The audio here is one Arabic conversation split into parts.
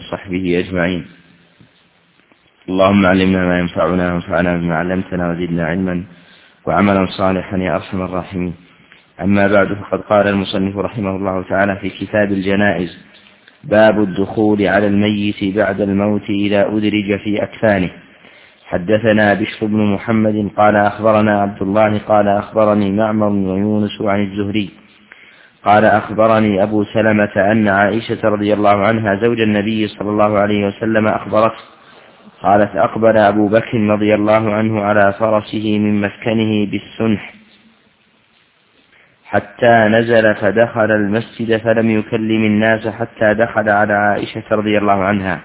وصحبه أجمعين. اللهم علمنا ما ينفعنا وانفعنا بما علمتنا وزدنا علما وعملا صالحا يا أرحم الراحمين. أما بعد، فقد قال المصنف رحمه الله تعالى في كتاب الجنائز: باب الدخول على الميت بعد الموت إذا أدرج في أكفانه. حدثنا بشر بن محمد قال أخبرنا عبد الله قال أخبرني معمر ويونس عن الزهري قال أخبرني أبو سلمة أن عائشة رضي الله عنها زوج النبي صلى الله عليه وسلم أخبرته قالت: أقبل أبو بكر رضي الله عنه على فرسه من مسكنه بالسنح حتى نزل فدخل المسجد فلم يكلم الناس حتى دخل على عائشة رضي الله عنها،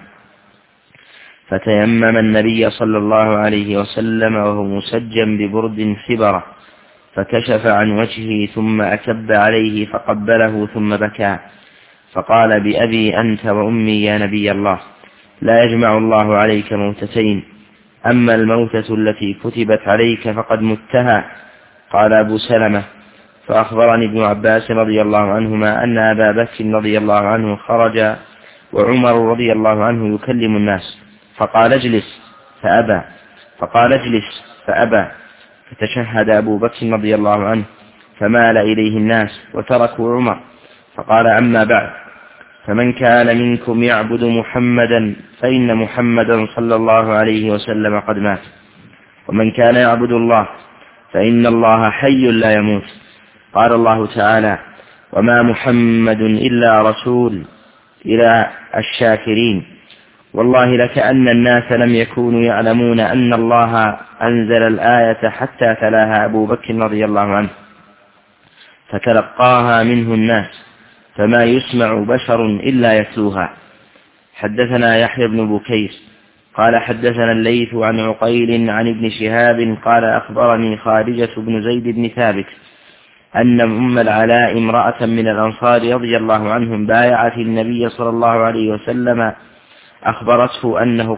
فتيمم النبي صلى الله عليه وسلم وهو مسجم ببرد حبرة، فكشف عن وجهه ثم أكب عليه فقبله ثم بكى، فقال: بأبي أنت وأمي يا نبي الله، لا يجمع الله عليك موتتين، أما الموتة التي كتبت عليك فقد متها. قال أبو سلمة: فأخبرني ابن عباس رضي الله عنهما أن أبا بكر رضي الله عنه خرج وعمر رضي الله عنه يكلم الناس، فقال: اجلس، فأبى، فقال: اجلس، فأبى، فتشهد أبو بكر رضي الله عنه فمال إليه الناس وتركوا عمر، فقال: أما بعد، فمن كان منكم يعبد محمدا فإن محمدا صلى الله عليه وسلم قد مات، ومن كان يعبد الله فإن الله حي لا يموت. قال الله تعالى: وما محمد إلا رسول إلى الشاكرين. والله لكأن الناس لم يكونوا يعلمون أن الله أنزل الآية حتى تلاها أبو بكر رضي الله عنه، فتلقاها منه الناس، فما يسمع بشر إلا يتلوها. حدثنا يحيى بن بكير قال حدثنا الليث عن عقيل عن ابن شهاب قال أخبرني خارجة بن زيد بن ثابت أن أم العلاء امرأة من الأنصار رضي الله عنهم بايعت النبي صلى الله عليه وسلم، أخبرته أنه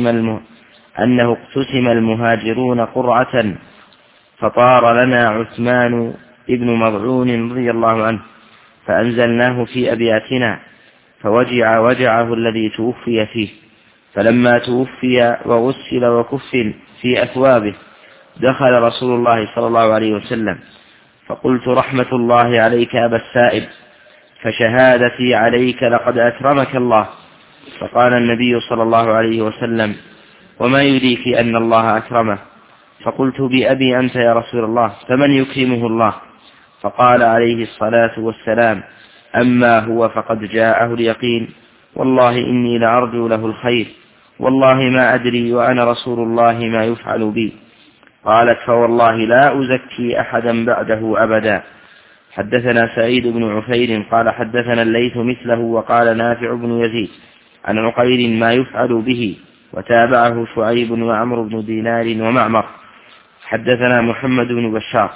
اقتسم المهاجرون قرعة، فطار لنا عثمان ابن مضعون رضي الله عنه، فأنزلناه في أبياتنا، فوجع وجعه الذي توفي فيه، فلما توفي وغسل وكفن في أثوابه دخل رسول الله صلى الله عليه وسلم، فقلت: رحمة الله عليك أبا السائب، فشهادتي عليك لقد أكرمك الله. فقال النبي صلى الله عليه وسلم: وما يدريك أن الله أكرمه؟ فقلت: بأبي أنت يا رسول الله، فمن يكرمه الله؟ فقال عليه الصلاة والسلام: أما هو فقد جاءه اليقين، والله إني لأرجو له الخير، والله ما أدري وأنا رسول الله ما يفعل بي. قالت: فوالله لا أزكي أحدا بعده أبدا. حدثنا سعيد بن عفير قال حدثنا الليث مثله، وقال نافع بن يزيد عن عقيل ما يفعل به، وتابعه شعيب وعمرو بن دينار ومعمر. حدثنا محمد بن بشار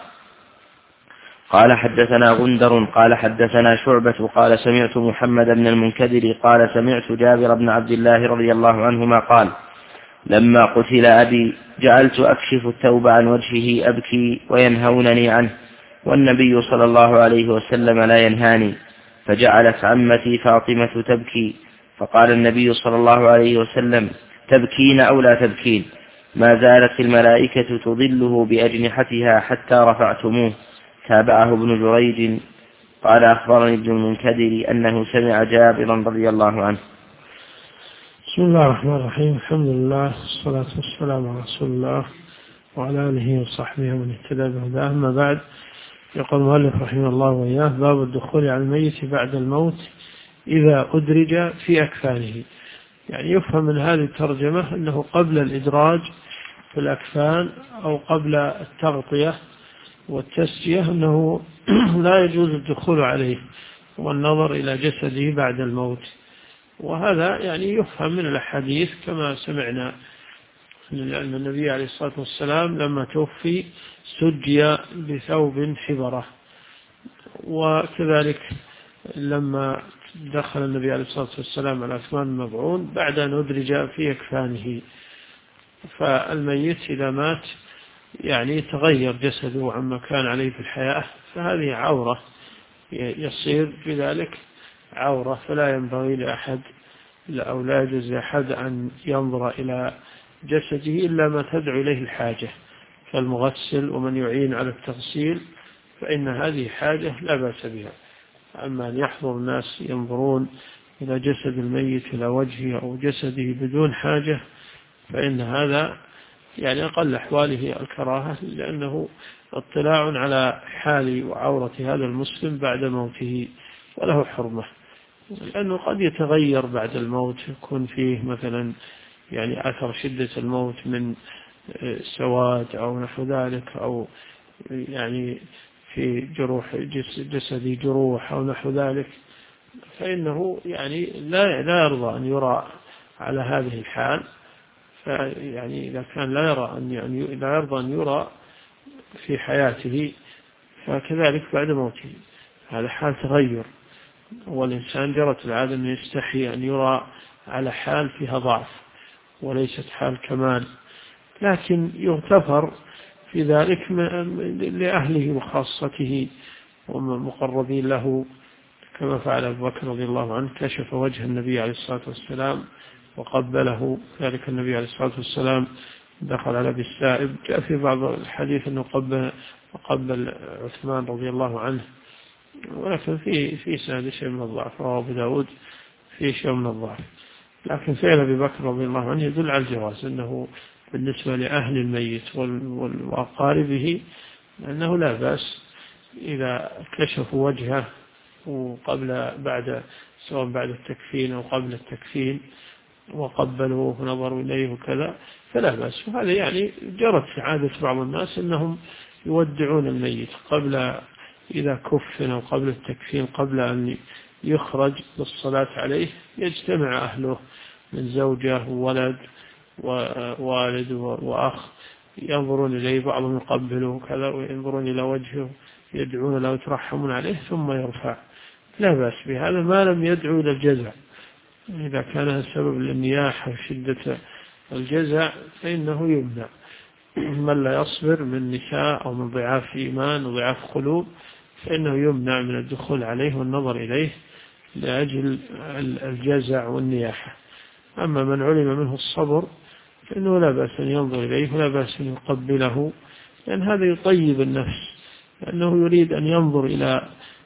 قال حدثنا غندر قال حدثنا شعبة قال سمعت محمد بن المنكدر قال سمعت جابر بن عبد الله رضي الله عنهما قال: لما قتل أبي جعلت أكشف الثوب عن وجهه أبكي وينهونني عنه، والنبي صلى الله عليه وسلم لا ينهاني، فجعلت عمتي فاطمة تبكي، فقال النبي صلى الله عليه وسلم: تبكين أو لا تبكين؟ ما زالت الملائكة تظله بأجنحتها حتى رفعتموه. تابعه ابن جريج قال أخبرني ابن المنكدر أنه سمع جابرا رضي الله عنه. بسم الله الرحمن الرحيم. الحمد لله والصلاة والسلام على رسول الله وعلى آله وصحبه ومن اهتدى بهداه. أما بعد، يقول المؤلف رحمه الله وإياه: باب الدخول على الميت بعد الموت إذا أدرج في أكفانه. يعني يفهم من هذه الترجمة أنه قبل الإدراج في الأكفان أو قبل التغطية والتسجية أنه لا يجوز الدخول عليه والنظر إلى جسده بعد الموت. وهذا يعني يفهم من الأحاديث كما سمعنا أن النبي عليه الصلاة والسلام لما توفي سجي بثوب حبرة، وكذلك لما دخل النبي عليه الصلاة والسلام على عثمان بن مضعون بعد أن أدرج في أكفانه. فالميت إذا مات يعني تغير جسده عما كان عليه في الحياة، فهذه عورة، يصير بذلك عورة، فلا ينبغي لأحد أو لا يجوز لأحد أن ينظر إلى جسده إلا ما تدعو إليه الحاجة كالمغسل ومن يعين على التغسيل، فإن هذه حاجة لا بأس بها. أما أن يحضر الناس ينظرون إلى جسد الميت إلى وجهه أو جسده بدون حاجة، فإن هذا يعني أقل أحواله الكراهة، لأنه اطلاع على حال وعورة هذا المسلم بعد موته وله حرمة، لأنه قد يتغير بعد الموت، يكون فيه مثلا يعني أثر شدة الموت من سواد أو نحو ذلك، أو يعني في جروح جسدي جروح أو نحو ذلك، فإنه يعني لا يرضى أن يرى على هذه الحال. فيعني إذا كان لا يرضى أن يرى في حياته، فكذلك بعد موته، هذا حال تغير، والإنسان جرت العادة أن يستحي أن يرى على حال فيها ضعف وليست حال كمال، لكن يغتفر في ذلك لأهله وخاصته ومقربين له، كما فعل أبو بكر رضي الله عنه، كشف وجه النبي عليه الصلاة والسلام وقبله، ذلك النبي عليه الصلاة والسلام دخل على أبي السائب، جاء في بعض الحديث أنه قبل عثمان رضي الله عنه، ولكن في سند شيء من الضعف، رواه أبو داود في شيء من الضعف، لكن فعل أبي بكر رضي الله عنه يدل على الجواز، أنه بالنسبة لأهل الميت وأقاربه أنه لا بأس إذا كشفوا وجهه سواء بعد التكفين أو قبل التكفين وقبلوه ونظروا إليه وكذا، فلا بأس. وهذا يعني جرت عادة بعض الناس أنهم يودعون الميت إذا كفن أو قبل التكفين، قبل أن يخرج للصلاة عليه، يجتمع أهله من زوجة وولد ووالد وأخ، ينظرون إليه، بعضهم يقبله كذا وينظرون إلى وجهه، يدعون له ويترحمون عليه ثم يرفع، لا بأس بهذا ما لم يدعو إلى الجزع. إذا كان السبب للنياحة وشدة الجزع فإنه يمنع. من لا يصبر من نساء أو من ضعاف إيمان وضعاف قلوب فإنه يمنع من الدخول عليه والنظر إليه لأجل الجزع والنياحة. أما من علم منه الصبر فإنه لا بأس أن ينظر إليه ولا بأس أن يقبله، لأن هذا يطيب النفس، لأنه يريد أن ينظر إلى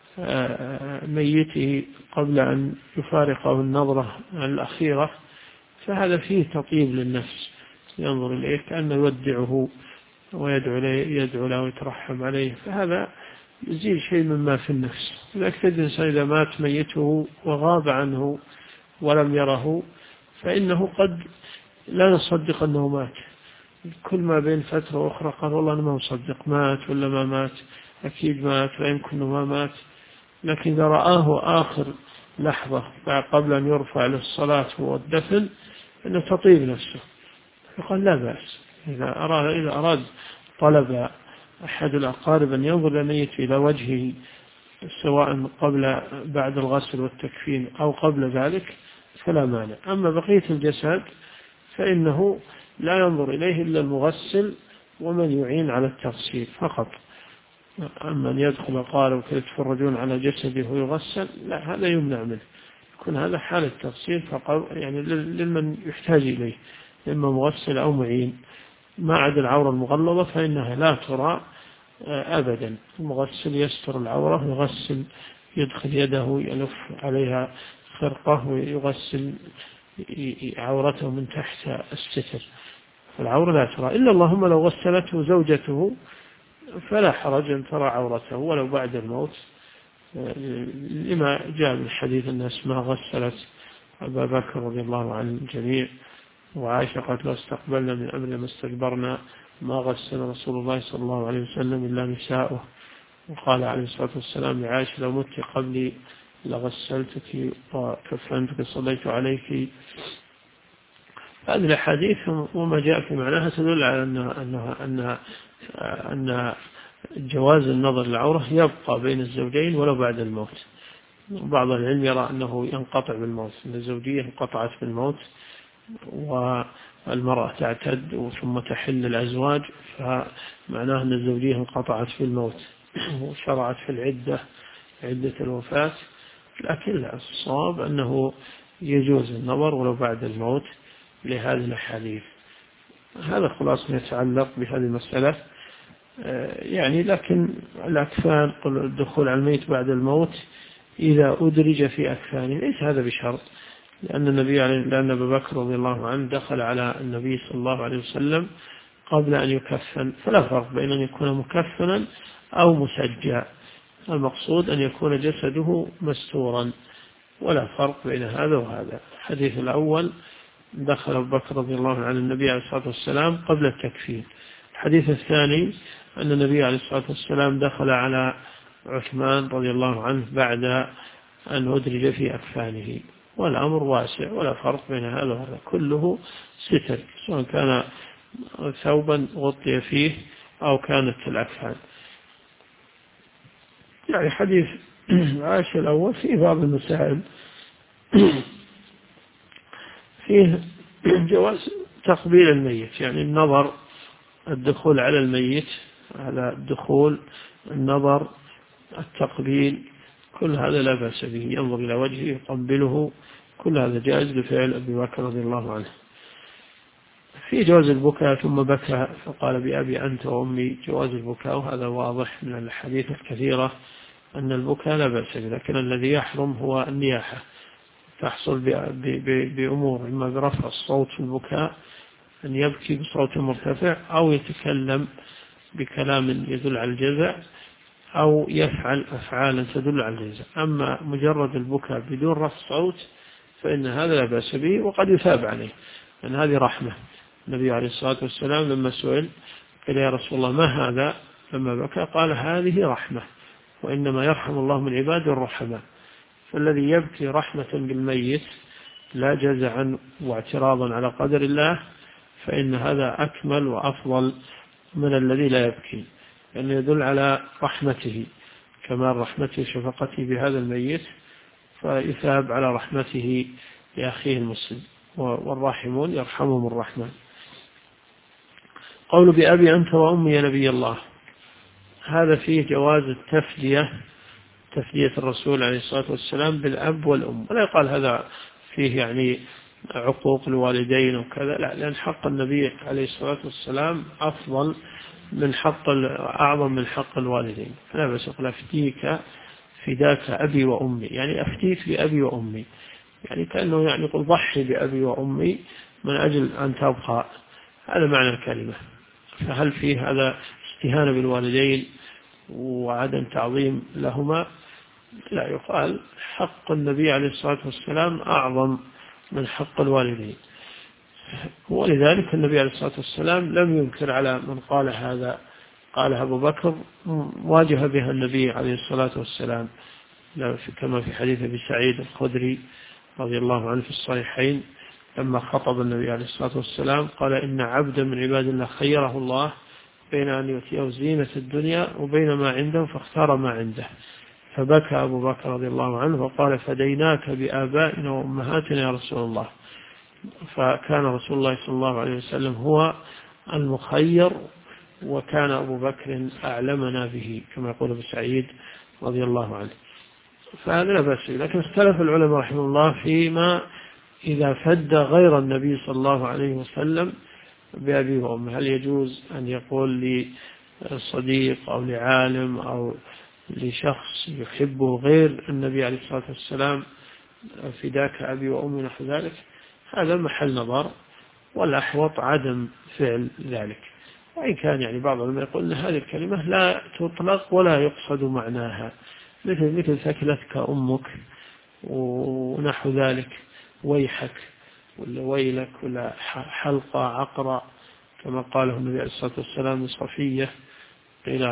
ميته قبل أن يفارقه النظرة الأخيرة، فهذا فيه تطيب للنفس، ينظر إليه كأنه يودعه ويدعو له ويترحم عليه، فهذا يزيل شيء مما في النفس. لذلك تجد الإنسان إذا مات ميته وغاب عنه ولم يره فإنه قد لا يصدق أنه مات، كل ما بين فترة وأخرى قال والله أنا ما أصدق مات ولا ما مات، أكيد مات، لا يمكن أنه ما مات. لكن إذا رآه آخر لحظة قبل أن يرفع للصلاة والدفن أنه تطيب نفسه، فقال لا بأس. إذا أراد طلب أحد الأقارب أن ينظر للميت إلى وجهه سواء بعد الغسل والتكفين أو قبل ذلك فلا مانع. أما بقية الجسد فإنه لا ينظر إليه إلا المغسل ومن يعين على التغسيل فقط. أما أن يدخل أقارب يتفرجون على جسده ويغسل، لا، هذا يمنع منه، يكون هذا حال التغسيل فقط، يعني لمن يحتاج إليه، إما مغسل أو معين. ما عدا العورة المغلظة فإنها لا ترى أبدا، المغسل يستر العورة، يغسل، يدخل يده يلف عليها خرقة ويغسل عورته من تحت الستر، فالعورة لا ترى، إلا اللهم لو غسلته زوجته فلا حرج أن ترى عورته ولو بعد الموت، لما جاء من حديث أن أسماء غسلت أبا بكر رضي الله عن الجميع، وعائشة قالت لو استقبلنا من أمر ما استدبرنا، ما غسل رسول الله صلى الله عليه وسلم إلا نساؤه. وقال عليه الصلاة والسلام لعائشة لو مت قبلي لغسلتك وكفنتك صليت عليك. هذه الأحاديث وما جاء في معناها تدل على أن جواز النظر للعورة يبقى بين الزوجين ولو بعد الموت. بعض العلم يرى أنه ينقطع بالموت، أن الزوجية انقطعت بالموت والمرأة تعتد ثم تحل الأزواج، فمعناه أن الزوجية انقطعت في الموت وشرعت في عدة الوفاة. لكن لا، الصواب أنه يجوز النظر ولو بعد الموت لهذه الأحاديث. هذا خلاص ما يتعلق بهذه المسألة. يعني لكن الأكفان الدخول على الميت بعد الموت إذا أدرج في أكفانه ليس هذا بشرط، لأن أبا بكر رضي الله عنه دخل على النبي صلى الله عليه وسلم قبل أن يكفن، فلا فرق بين أن يكون مكفنا أو مسجى، المقصود أن يكون جسده مستورا، ولا فرق بين هذا وهذا. الحديث الأول دخل أبو بكر رضي الله عنه النبي عليه الصلاة والسلام قبل التكفين. الحديث الثاني أن النبي عليه الصلاة والسلام دخل على عثمان رضي الله عنه بعد أن أدرج في أكفانه، والأمر واسع ولا فرق بين هذا وهذا، كله ستر سواء كان ثوبا غطي فيه أو كانت الأكفان. يعني حديث عائشة الأول فيه بعض المسائل، فيه جواز تقبيل الميت، يعني النظر، الدخول على الميت، على الدخول، النظر، التقبيل، كل هذا لا بأس به، ينظر إلى وجهه يقبله، كل هذا جائز بفعل أبي بكر رضي الله عنه. في جواز البكاء ثم بكى فقال بأبي أنت وأمي، جواز البكاء، وهذا واضح من الحديث الكثيرة أن البكاء لا بأس به، لكن الذي يحرم هو النياحة، تحصل بأمور، إما برفع الصوت في البكاء، أن يبكي بصوت مرتفع، أو يتكلم بكلام يدل على الجزع، أو يفعل أفعالا تدل على الجزع. أما مجرد البكاء بدون رفع صوت فإن هذا لا بأس به، وقد يثاب عليه، لأن هذه رحمة. النبي عليه الصلاة والسلام لما سئل قال يا رسول الله ما هذا لما بكى، قال هذه رحمة، وإنما يرحم الله من عباد الرحماء. فالذي يبكي رحمة بالميت لا جزعا واعتراضا على قدر الله، فإن هذا أكمل وأفضل من الذي لا يبكي، لأنه يدل على رحمته، كمال رحمته شفقته بهذا الميت، فيثاب على رحمته لأخيه المسلم، والراحمون يرحمهم الرحمن. قول بأبي أنت وأمي يا نبي الله، هذا فيه جواز التفدية، تفدية الرسول عليه الصلاة والسلام بالأب والأم، ولا يقال هذا فيه يعني عقوق الوالدين وكذا، لا، لأن حق النبي عليه الصلاة والسلام أفضل من أعظم من حق الوالدين. فلا بس أقول أفتيك فداك أبي وأمي، يعني أفتيك بأبي وأمي، يعني كأنه يعني يقول ضحي بأبي وأمي من أجل أن تبقى، هذا معنى الكلمة. فهل فيه هذا استهانة بالوالدين وعدم تعظيم لهما؟ لا، يقال حق النبي عليه الصلاة والسلام أعظم من حق الوالدين، ولذلك النبي عليه الصلاة والسلام لم ينكر على من قال هذا، قال أبو بكر واجه بها النبي عليه الصلاة والسلام، كما في حديث أبي سعيد الخدري رضي الله عنه في الصحيحين، لما خطب النبي عليه الصلاة والسلام قال إن عبدا من عباد الله خيره الله بين أن يؤتيه زينة الدنيا وبين ما عنده فاختار ما عنده، فبكى أبو بكر رضي الله عنه وقال فديناك بآبائنا وأمهاتنا يا رسول الله. فكان رسول الله صلى الله عليه وسلم هو المخير، وكان أبو بكر أعلمنا به، كما يقول أبو سعيد رضي الله عنه. فهذا لا بأس، لكن اختلف العلماء رحمه الله فيما إذا فد غير النبي صلى الله عليه وسلم بأبي وأمه، هل يجوز أن يقول لصديق أو لعالم أو لشخص يحبه غير النبي عليه الصلاة والسلام فداك أبي وأمي نحو ذلك؟ هذا محل نظر، والأحوط عدم فعل ذلك. وإن كان يعني بعض العلماء يقول أن هذه الكلمة لا تطلق ولا يقصد معناها، مثل ثكلتك أمك ونحو ذلك، ويحك ولا ويلك ولا حلقة عقرة، كما قاله النبي عليه الصلاة والسلام لصفية، قيل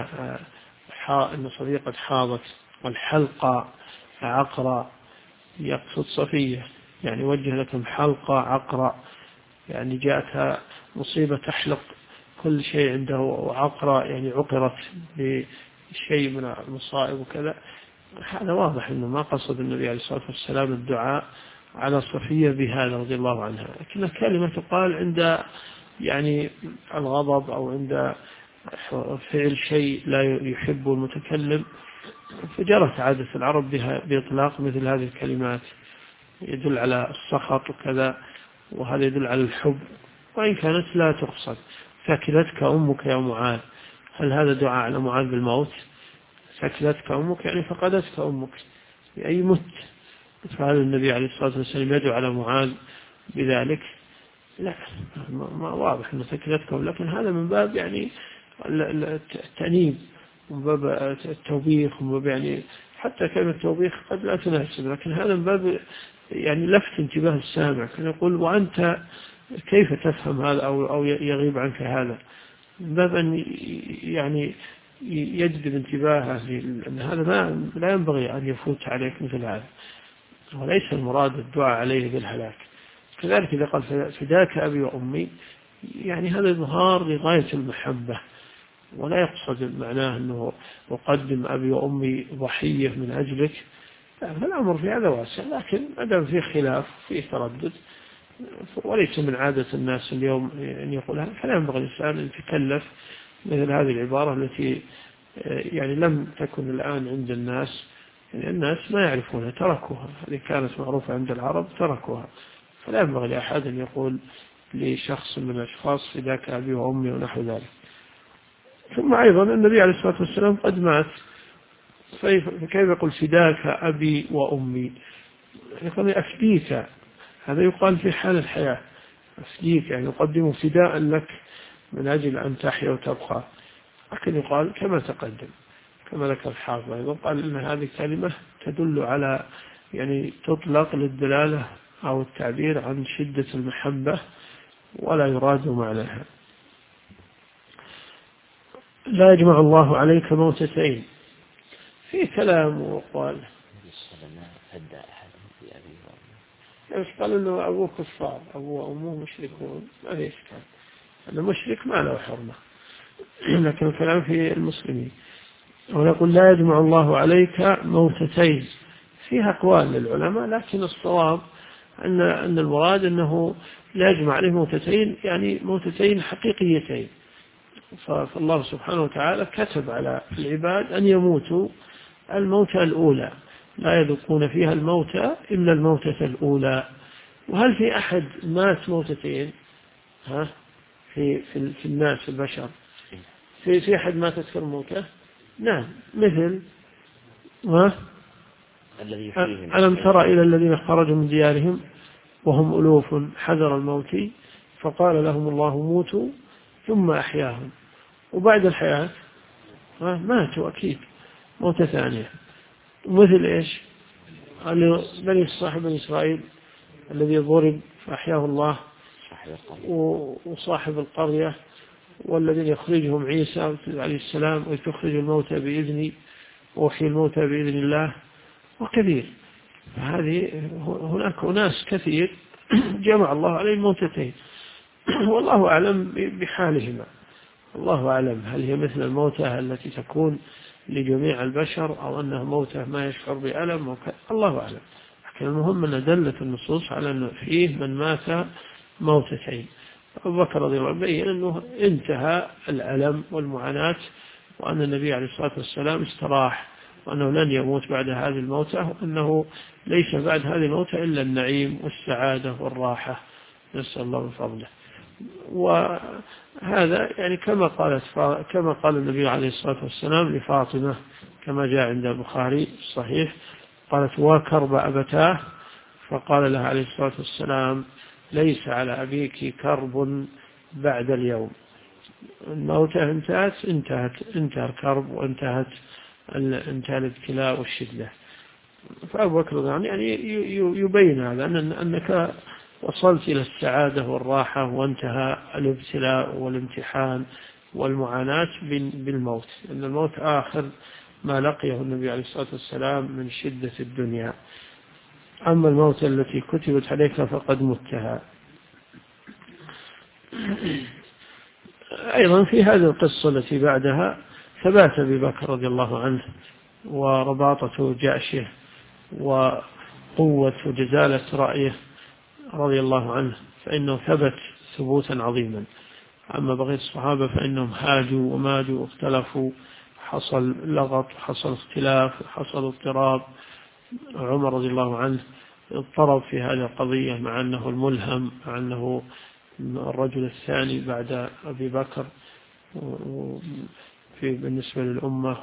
إن صفية قد حاضت، والحلقة عقرة يقصد صفية، يعني وجه لكم حلقة عقرة، يعني جاءتها مصيبة تحلق كل شيء عنده، عقرة يعني عقرت بشيء من المصائب وكذا. هذا واضح أنه ما قصد النبي عليه الصلاة والسلام الدعاء على صفية بهذا رضي الله عنها، لكن الكلمة تقال عند يعني الغضب أو عند فعل شيء لا يحب المتكلم، فجرت عادة العرب بإطلاق مثل هذه الكلمات. يدل على السخط وكذا، وهذا يدل على الحب، وإن كانت لا تقصد. ثكلتك أمك يا معاذ، هل هذا دعاء على معاذ بالموت؟ ثكلتك أمك يعني فقدتك أمك، أي مت. فهل النبي عليه الصلاة والسلام يدعو على معاذ بذلك؟ لا، ما واضح أنه ثكلتكم، لكن هذا من باب يعني التأنيب، من باب التوبيخ، من باب يعني حتى كلمة التوبيخ قد لا تناسب، لكن هذا من باب يعني لفت انتباه السامع، كان يقول وأنت كيف تفهم هذا أو يغيب عنك هذا، من باب أن يعني يجذب انتباهه، لأن هذا لا ينبغي أن يفوت عليك مثل هذا، وليس المراد الدعاء عليه بالهلاك. كذلك إذا قال فداك أبي وأمي، يعني هذا إظهار لغاية المحبة، ولا يقصد معناه أنه أقدم أبي وأمي ضحية من أجلك، فالأمر في هذا واسع، لكن أدام فيه خلاف فيه تردد، وليس من عادة الناس اليوم أن يقولها، فلا ينبغي الإنسان أن يتكلف مثل هذه العبارة التي يعني لم تكن الآن عند الناس، يعني الناس ما يعرفونها، تركوها، هذه كانت معروفة عند العرب تركوها، فلا ينبغي لأحد أن يقول لشخص من الأشخاص فداك أبي وأمي ونحو ذلك. ثم أيضا النبي عليه الصلاة والسلام قد مات، فكيف يقول فداك أبي وأمي؟ يقول أفديك، هذا يقال في حال الحياة، أفديك يعني يقدم فداء لك من أجل أن تحيا وتبقى، لكن يقال كما تقدم، كما ذكر الحافظ أيضا قال إن هذه الكلمة تدل على يعني تطلق للدلالة أو التعبير عن شدة المحبة، ولا يراد معناها. لا يجمع الله عليك موتتين، في كلام وقال يعني قال إنه أبوه كفار، أبوه وأمه مشركون، ما في إشكال، أنه مشرك ما له حرمة، لكن الكلام في المسلمين. ونقول لا يجمع الله عليك موتتين، فيها أقوال للعلماء، لكن الصواب أن المراد أنه لا يجمع عليه موتتين، يعني موتتين حقيقيتين. فالله سبحانه وتعالى كتب على العباد أن يموتوا الموتة الأولى، لا يذوقون فيها الموتى إلا الموتة الأولى. وهل في أحد مات موتتين؟ في الناس البشر في أحد مات أكثر موتة؟ نعم، مثل ألم تر إلى الذين خرجوا من ديارهم وهم ألوف حذر الموت فقال لهم الله موتوا ثم أحياهم، وبعد الحياة ماتوا أكيد موتة ثانية. مثل إيش؟ بني صاحب بني إسرائيل الذي ضرب فأحياه الله، وصاحب القرية، والذين يخرجهم عيسى عليه السلام وتخرج الموتى بإذني وأحيي الموتى بإذن الله، وكثير. هناك ناس كثير جمع الله عليه الموتتين، والله أعلم بحالهما، الله أعلم هل هي مثل الموتى التي تكون لجميع البشر أو أنها موتى ما يشعر بألم، الله أعلم. لكن المهم أن دلت النصوص على أنه فيه من مات موتتين. أبو بكر رضي الله عنه بين أنه انتهى الألم والمعاناة، وأن النبي عليه الصلاة والسلام استراح، وأنه لن يموت بعد هذه الموتة، وأنه ليس بعد هذه الموتة إلا النعيم والسعادة والراحة، نسأل الله من فضله. وهذا يعني كما قال النبي عليه الصلاة والسلام لفاطمة كما جاء عند البخاري الصحيح، قالت وكرب أبتاه، فقال لها عليه الصلاة والسلام ليس على أبيك كرب بعد اليوم، الموتة انتهى الكرب، وانتهى الابتلاء والشدة. فأبو بكر يعني يبين هذا أنك وصلت إلى السعادة والراحة، وانتهى الابتلاء والامتحان والمعاناة بالموت، أن الموت آخر ما لقيه النبي عليه الصلاة والسلام من شدة الدنيا. أما الموت التي كتبت عليك فقد متها. أيضا في هذه القصة التي بعدها ثبات أبي بكر رضي الله عنه ورباطة جأشه وقوة وجزالة رأيه رضي الله عنه، فإنه ثبت ثبوتا عظيما. أما بقية الصحابة فإنهم هاجوا وماجوا واختلفوا، حصل لغط، حصل اختلاف، حصل اضطراب. عمر رضي الله عنه اضطرب في هذه القضية، مع أنه الملهم، مع أنه الرجل الثاني بعد أبي بكر بالنسبة للأمة،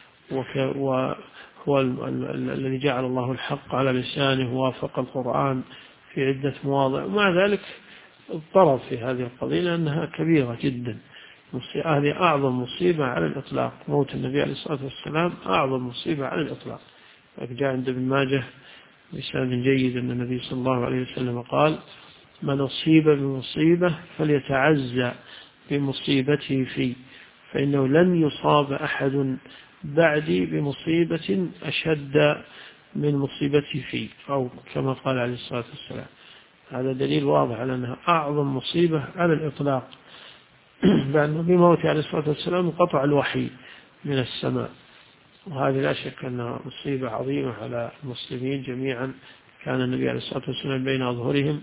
وهو الذي جعل الله الحق على لسانه، ووافق القرآن في عدة مواضع. ومع ذلك اضطرب في هذه القضية لأنها كبيرة جدا. هذه أعظم مصيبة على الإطلاق، موت النبي عليه الصلاة والسلام أعظم مصيبة على الإطلاق. جاء عند ابن ماجه بسند جيد أن النبي صلى الله عليه وسلم قال: من أصيب بمصيبة فليتعزى بمصيبته في، فإنه لن يصاب أحد بعدي بمصيبة أشد من مصيبتي في، أو كما قال عليه الصلاة والسلام. هذا دليل واضح على أنها أعظم مصيبة على الإطلاق، بأنه بموته عليه الصلاة والسلام انقطع الوحي من السماء. وهذه لا شك أنها مصيبة عظيمة على المسلمين جميعا. كان النبي عليه الصلاة والسلام بين أظهرهم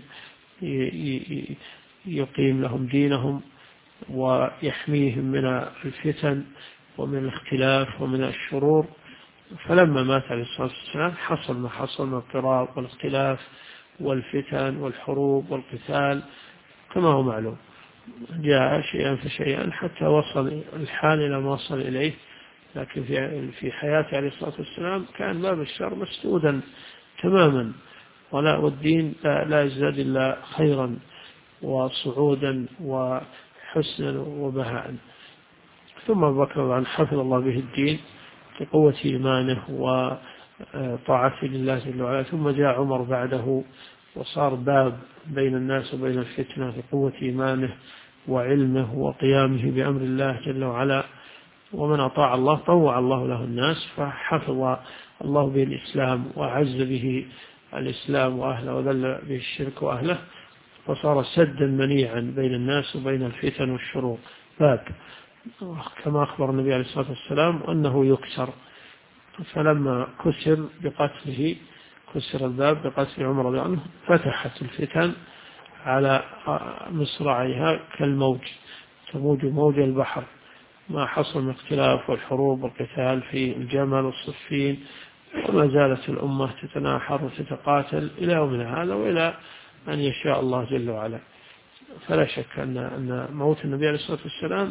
يقيم لهم دينهم ويحميهم من الفتن ومن الاختلاف ومن الشرور. فلما مات عليه الصلاة والسلام حصل ما حصل من اضطراب والاختلاف والفتن والحروب والقتال كما هو معلوم. جاء شيئا فشيئا حتى وصل الحال إلى ما وصل إليه. لكن في حياته عليه الصلاة والسلام كان باب الشر مسدودا تماما، والدين لا يزداد إلا خيرا وصعودا وحسنا وبهاء. ثم أبو بكر حفظ الله به الدين بقوة إيمانه وطاعته لله جل وعلا. ثم جاء عمر بعده وصار باب بين الناس وبين الفتنة بقوة إيمانه وعلمه وقيامه بأمر الله جل وعلا. ومن أطاع الله طوع الله له الناس، فحفظ الله به الإسلام وأعز به الإسلام وأهله وذل به الشرك وأهله، فصار سدا منيعا بين الناس وبين الفتن والشرور، باب كما أخبر النبي عليه الصلاة والسلام أنه يكسر. فلما كسر بقتله، كسر الباب بقتل عمر رضي الله عنه، فتحت الفتن على مصراعيها كالموج، تموج موج البحر. ما حصل من اختلاف والحروب والقتال في الجمل والصفين، وما زالت الأمة تتناحر وتتقاتل إلى يومنا هذا وإلى أن يشاء الله جل وعلا. فلا شك أن موت النبي عليه الصلاة والسلام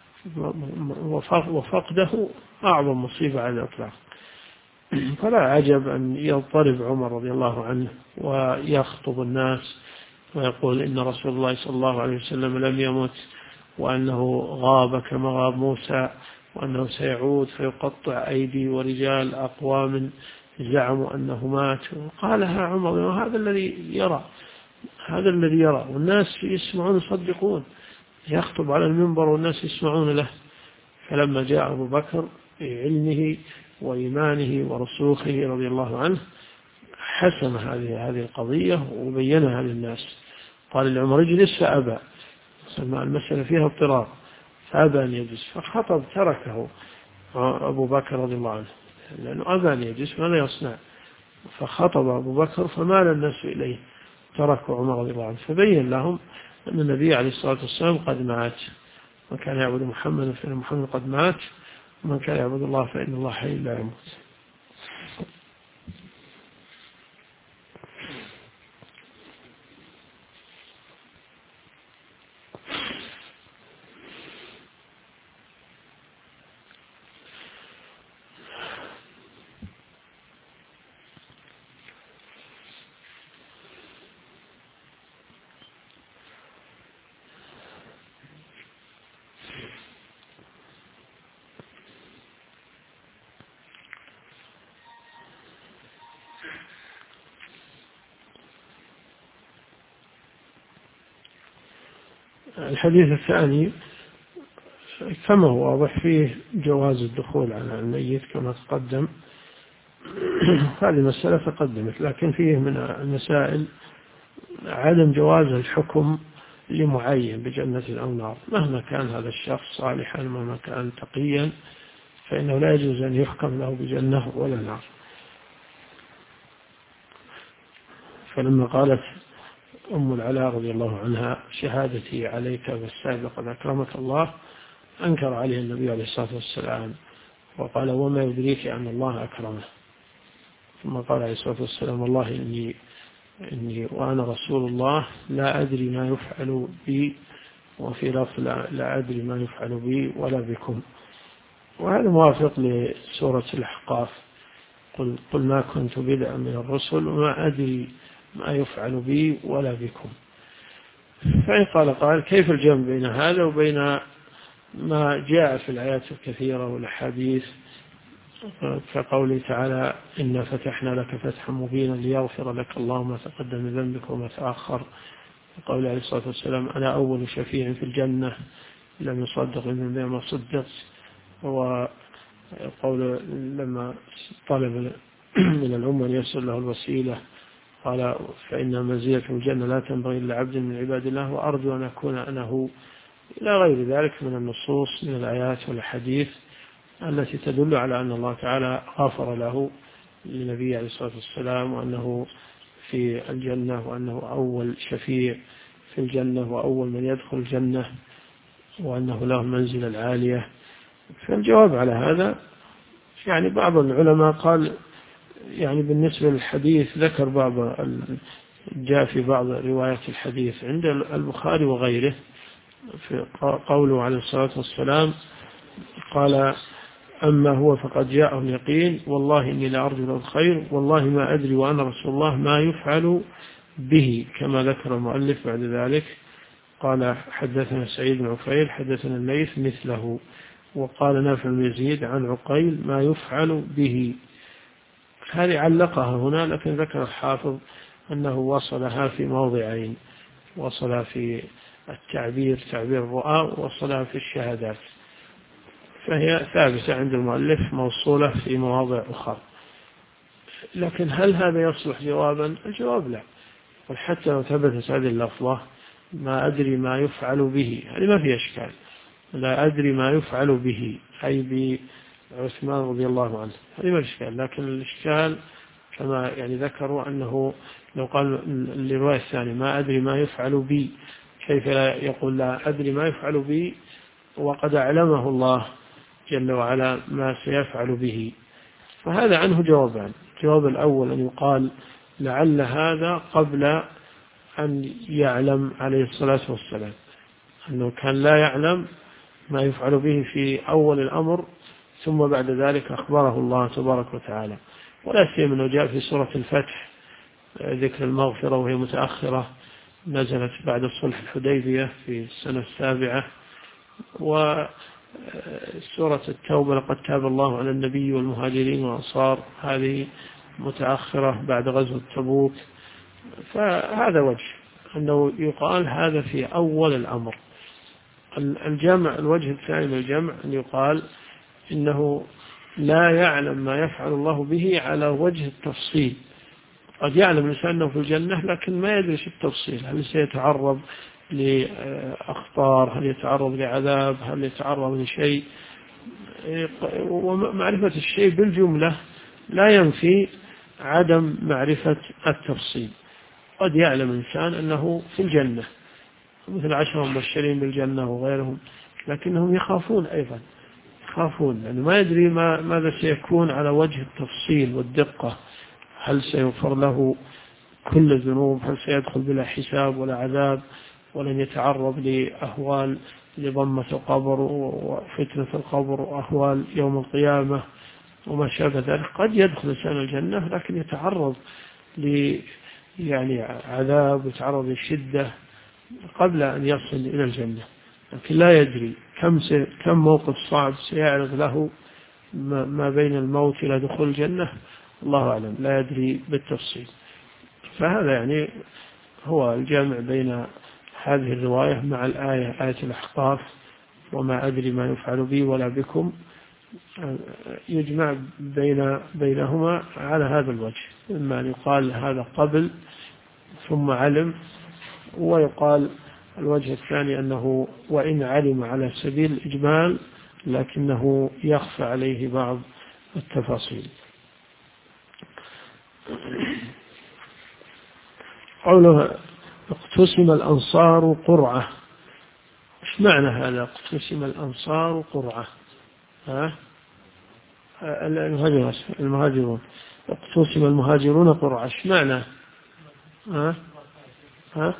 وفقده أعظم مصيبة على الإطلاق. فلا عجب أن يضطرب عمر رضي الله عنه ويخطب الناس ويقول إن رسول الله صلى الله عليه وسلم لم يمت، وأنه غاب كما غاب موسى، وأنه سيعود فيقطع أيدي ورجال أقوام زعموا أنه مات. قالها عمر وهذا الذي يرى، هذا الذي يرى والناس يسمعون يصدقون، يخطب على المنبر والناس يسمعون له. فلما جاء أبو بكر بعلمه وإيمانه ورسوخه رضي الله عنه حسم هذه القضية وبينها للناس. قال لعمر اجلس، فأبى، المسألة فيها اضطرار، فأبى أن يجلس، فخطب تركه أبو بكر رضي الله عنه لأنه أبى أن يجلس، ماذا يصنع؟ فخطب أبو بكر فمال الناس إليه، تركوا عمر رضي الله عنه، فبين لهم أن النبي عليه الصلاة والسلام قد مات، من كان يعبد محمد فإن محمد قد مات، ومن كان يعبد الله فإن الله حي لا يموت. الحديث الثاني كما هو واضح فيه جواز الدخول على الميت كما تقدم، هذه المسألة تقدمت، لكن فيه من المسائل عدم جواز الحكم لمعين بجنة أو نار، مهما كان هذا الشخص صالحا مهما كان تقيا، فإنه لا يجوز أن يحكم له بجنة ولا نار. فلما قالت أم العلاء رضي الله عنها شهادتي عليك بالسائل لقد أكرمك الله، أنكر عليه النبي عليه الصلاة والسلام وقال وما يدريك أن الله أكرمه. ثم قال عليه الصلاة والسلام والله إني إني وأنا رسول الله لا أدري ما يفعل بي، وفي لفظ لا أدري ما يفعل بي ولا بكم. وهذا موافق لسورة الأحقاف: قل ما كنت بدعا من الرسل وما أدري ما يفعل بي ولا بكم. فإن قال كيف الجمع بين هذا وبين ما جاء في الآيات الكثيرة والأحاديث كقوله تعالى: إنا فتحنا لك فتحا مبينا ليغفر لك الله ما تقدم من ذنبك وما تأخر. وقول عليه الصلاة والسلام: أنا أول شفيع في الجنة لم يصدق من ذنبه ما صدقت. وقول لما طلب من الأمة أن يسر له الوسيلة قال: فإن منزلة الجنة لا تنبغي إلا عبد من عباد الله وأرجو أن أكون أنا هو، إلى غير ذلك من النصوص من الآيات والحديث التي تدل على أن الله تعالى غفر له للنبي عليه الصلاة والسلام، وأنه في الجنة، وأنه أول شفيع في الجنة وأول من يدخل الجنة، وأنه له المنزلة العالية. فالجواب على هذا يعني بعض العلماء قال يعني بالنسبة للحديث ذكر جاء في بعض روايات الحديث عند البخاري وغيره في قوله عليه الصلاة والسلام قال: أما هو فقد جاءه اليقين والله إني لأرجو له الخير والله ما أدري وأنا رسول الله ما يفعل به، كما ذكر المؤلف بعد ذلك قال: حدثنا سعيد بن عفير حدثنا الليث مثله، وقال نافع بن يزيد عن عقيل ما يفعل به. هذه علقها هنا، لكن ذكر الحافظ أنه وصلها في موضعين: وصلها في تعبير الرؤى، ووصلها في الشهادات، فهي ثابتة عند المؤلف موصولة في مواضع أخرى. لكن هل هذا يصلح جوابا؟ الجواب لا. وحتى لو ثبتت هذه اللفظة ما أدري ما يفعل به، هذه ما في إشكال. لا أدري ما يفعل به أي بعثمان رضي الله عنه، هذه ما في إشكال. لكن الإشكال كما يعني ذكروا أنه لو قال الرواية الثانية ما أدري ما يفعل بي، كيف لا يقول لا أدري ما يفعل بي وقد أعلمه الله جل وعلا ما سيفعل به؟ فهذا عنه جوابان: الجواب الأول أن يقال لعل هذا قبل أن يعلم عليه الصلاة والسلام، أنه كان لا يعلم ما يفعل به في أول الأمر، ثم بعد ذلك أخبره الله تبارك وتعالى. ولا سيما أنه جاء في سورة الفتح ذكر المغفرة وهي متأخرة، نزلت بعد صلح الحديبية في السنة 7. وسورة التوبة لقد تاب الله على النبي والمهاجرين والأنصار، هذه متأخرة بعد غزوة تبوك. فهذا وجه أنه يقال هذا في أول الأمر. الوجه الثاني من الجمع أن يقال إنه لا يعلم ما يفعل الله به على وجه التفصيل. قد يعلم الإنسان أنه في الجنة لكن ما يدري التفصيل، هل سيتعرض لأخطار، هل يتعرض لعذاب، هل يتعرض لشيء. ومعرفة الشيء بالجملة لا ينفي عدم معرفة التفصيل. قد يعلم الإنسان أنه في الجنة مثل 10 مبشرين بالجنة وغيرهم، لكنهم يخافون أيضا، يخافون لأنه ما يدري ماذا سيكون على وجه التفصيل والدقة. هل سيغفر له كل الذنوب؟ هل سيدخل بلا حساب ولا عذاب؟ ولن يتعرض لأهوال لضمة القبر وفتنة القبر وأهوال يوم القيامة وما شابه ذلك. قد يدخل إنسان الجنة لكن يتعرض يعني عذاب ويتعرض للشدة قبل أن يصل إلى الجنة، لكن لا يدري كم موقف صعب سيعرض له ما بين الموت إلى دخول الجنة، الله أعلم، لا يدري بالتفصيل. فهذا يعني هو الجامع بين هذه الرواية مع الآية، آية الأحقاف: وما أدري ما يفعل بي ولا بكم، يجمع بينهما على هذا الوجه، إما أن يقال هذا قبل ثم علم، ويقال الوجه الثاني أنه وإن علم على سبيل الإجمال لكنه يخفى عليه بعض التفاصيل. قوله اقتسم الأنصار قرعة، ايش معنى هذا؟ اقتسم الأنصار قرعة، المهاجرون اقتسم المهاجرون قرعة، ايش معنى؟ ها؟ ها؟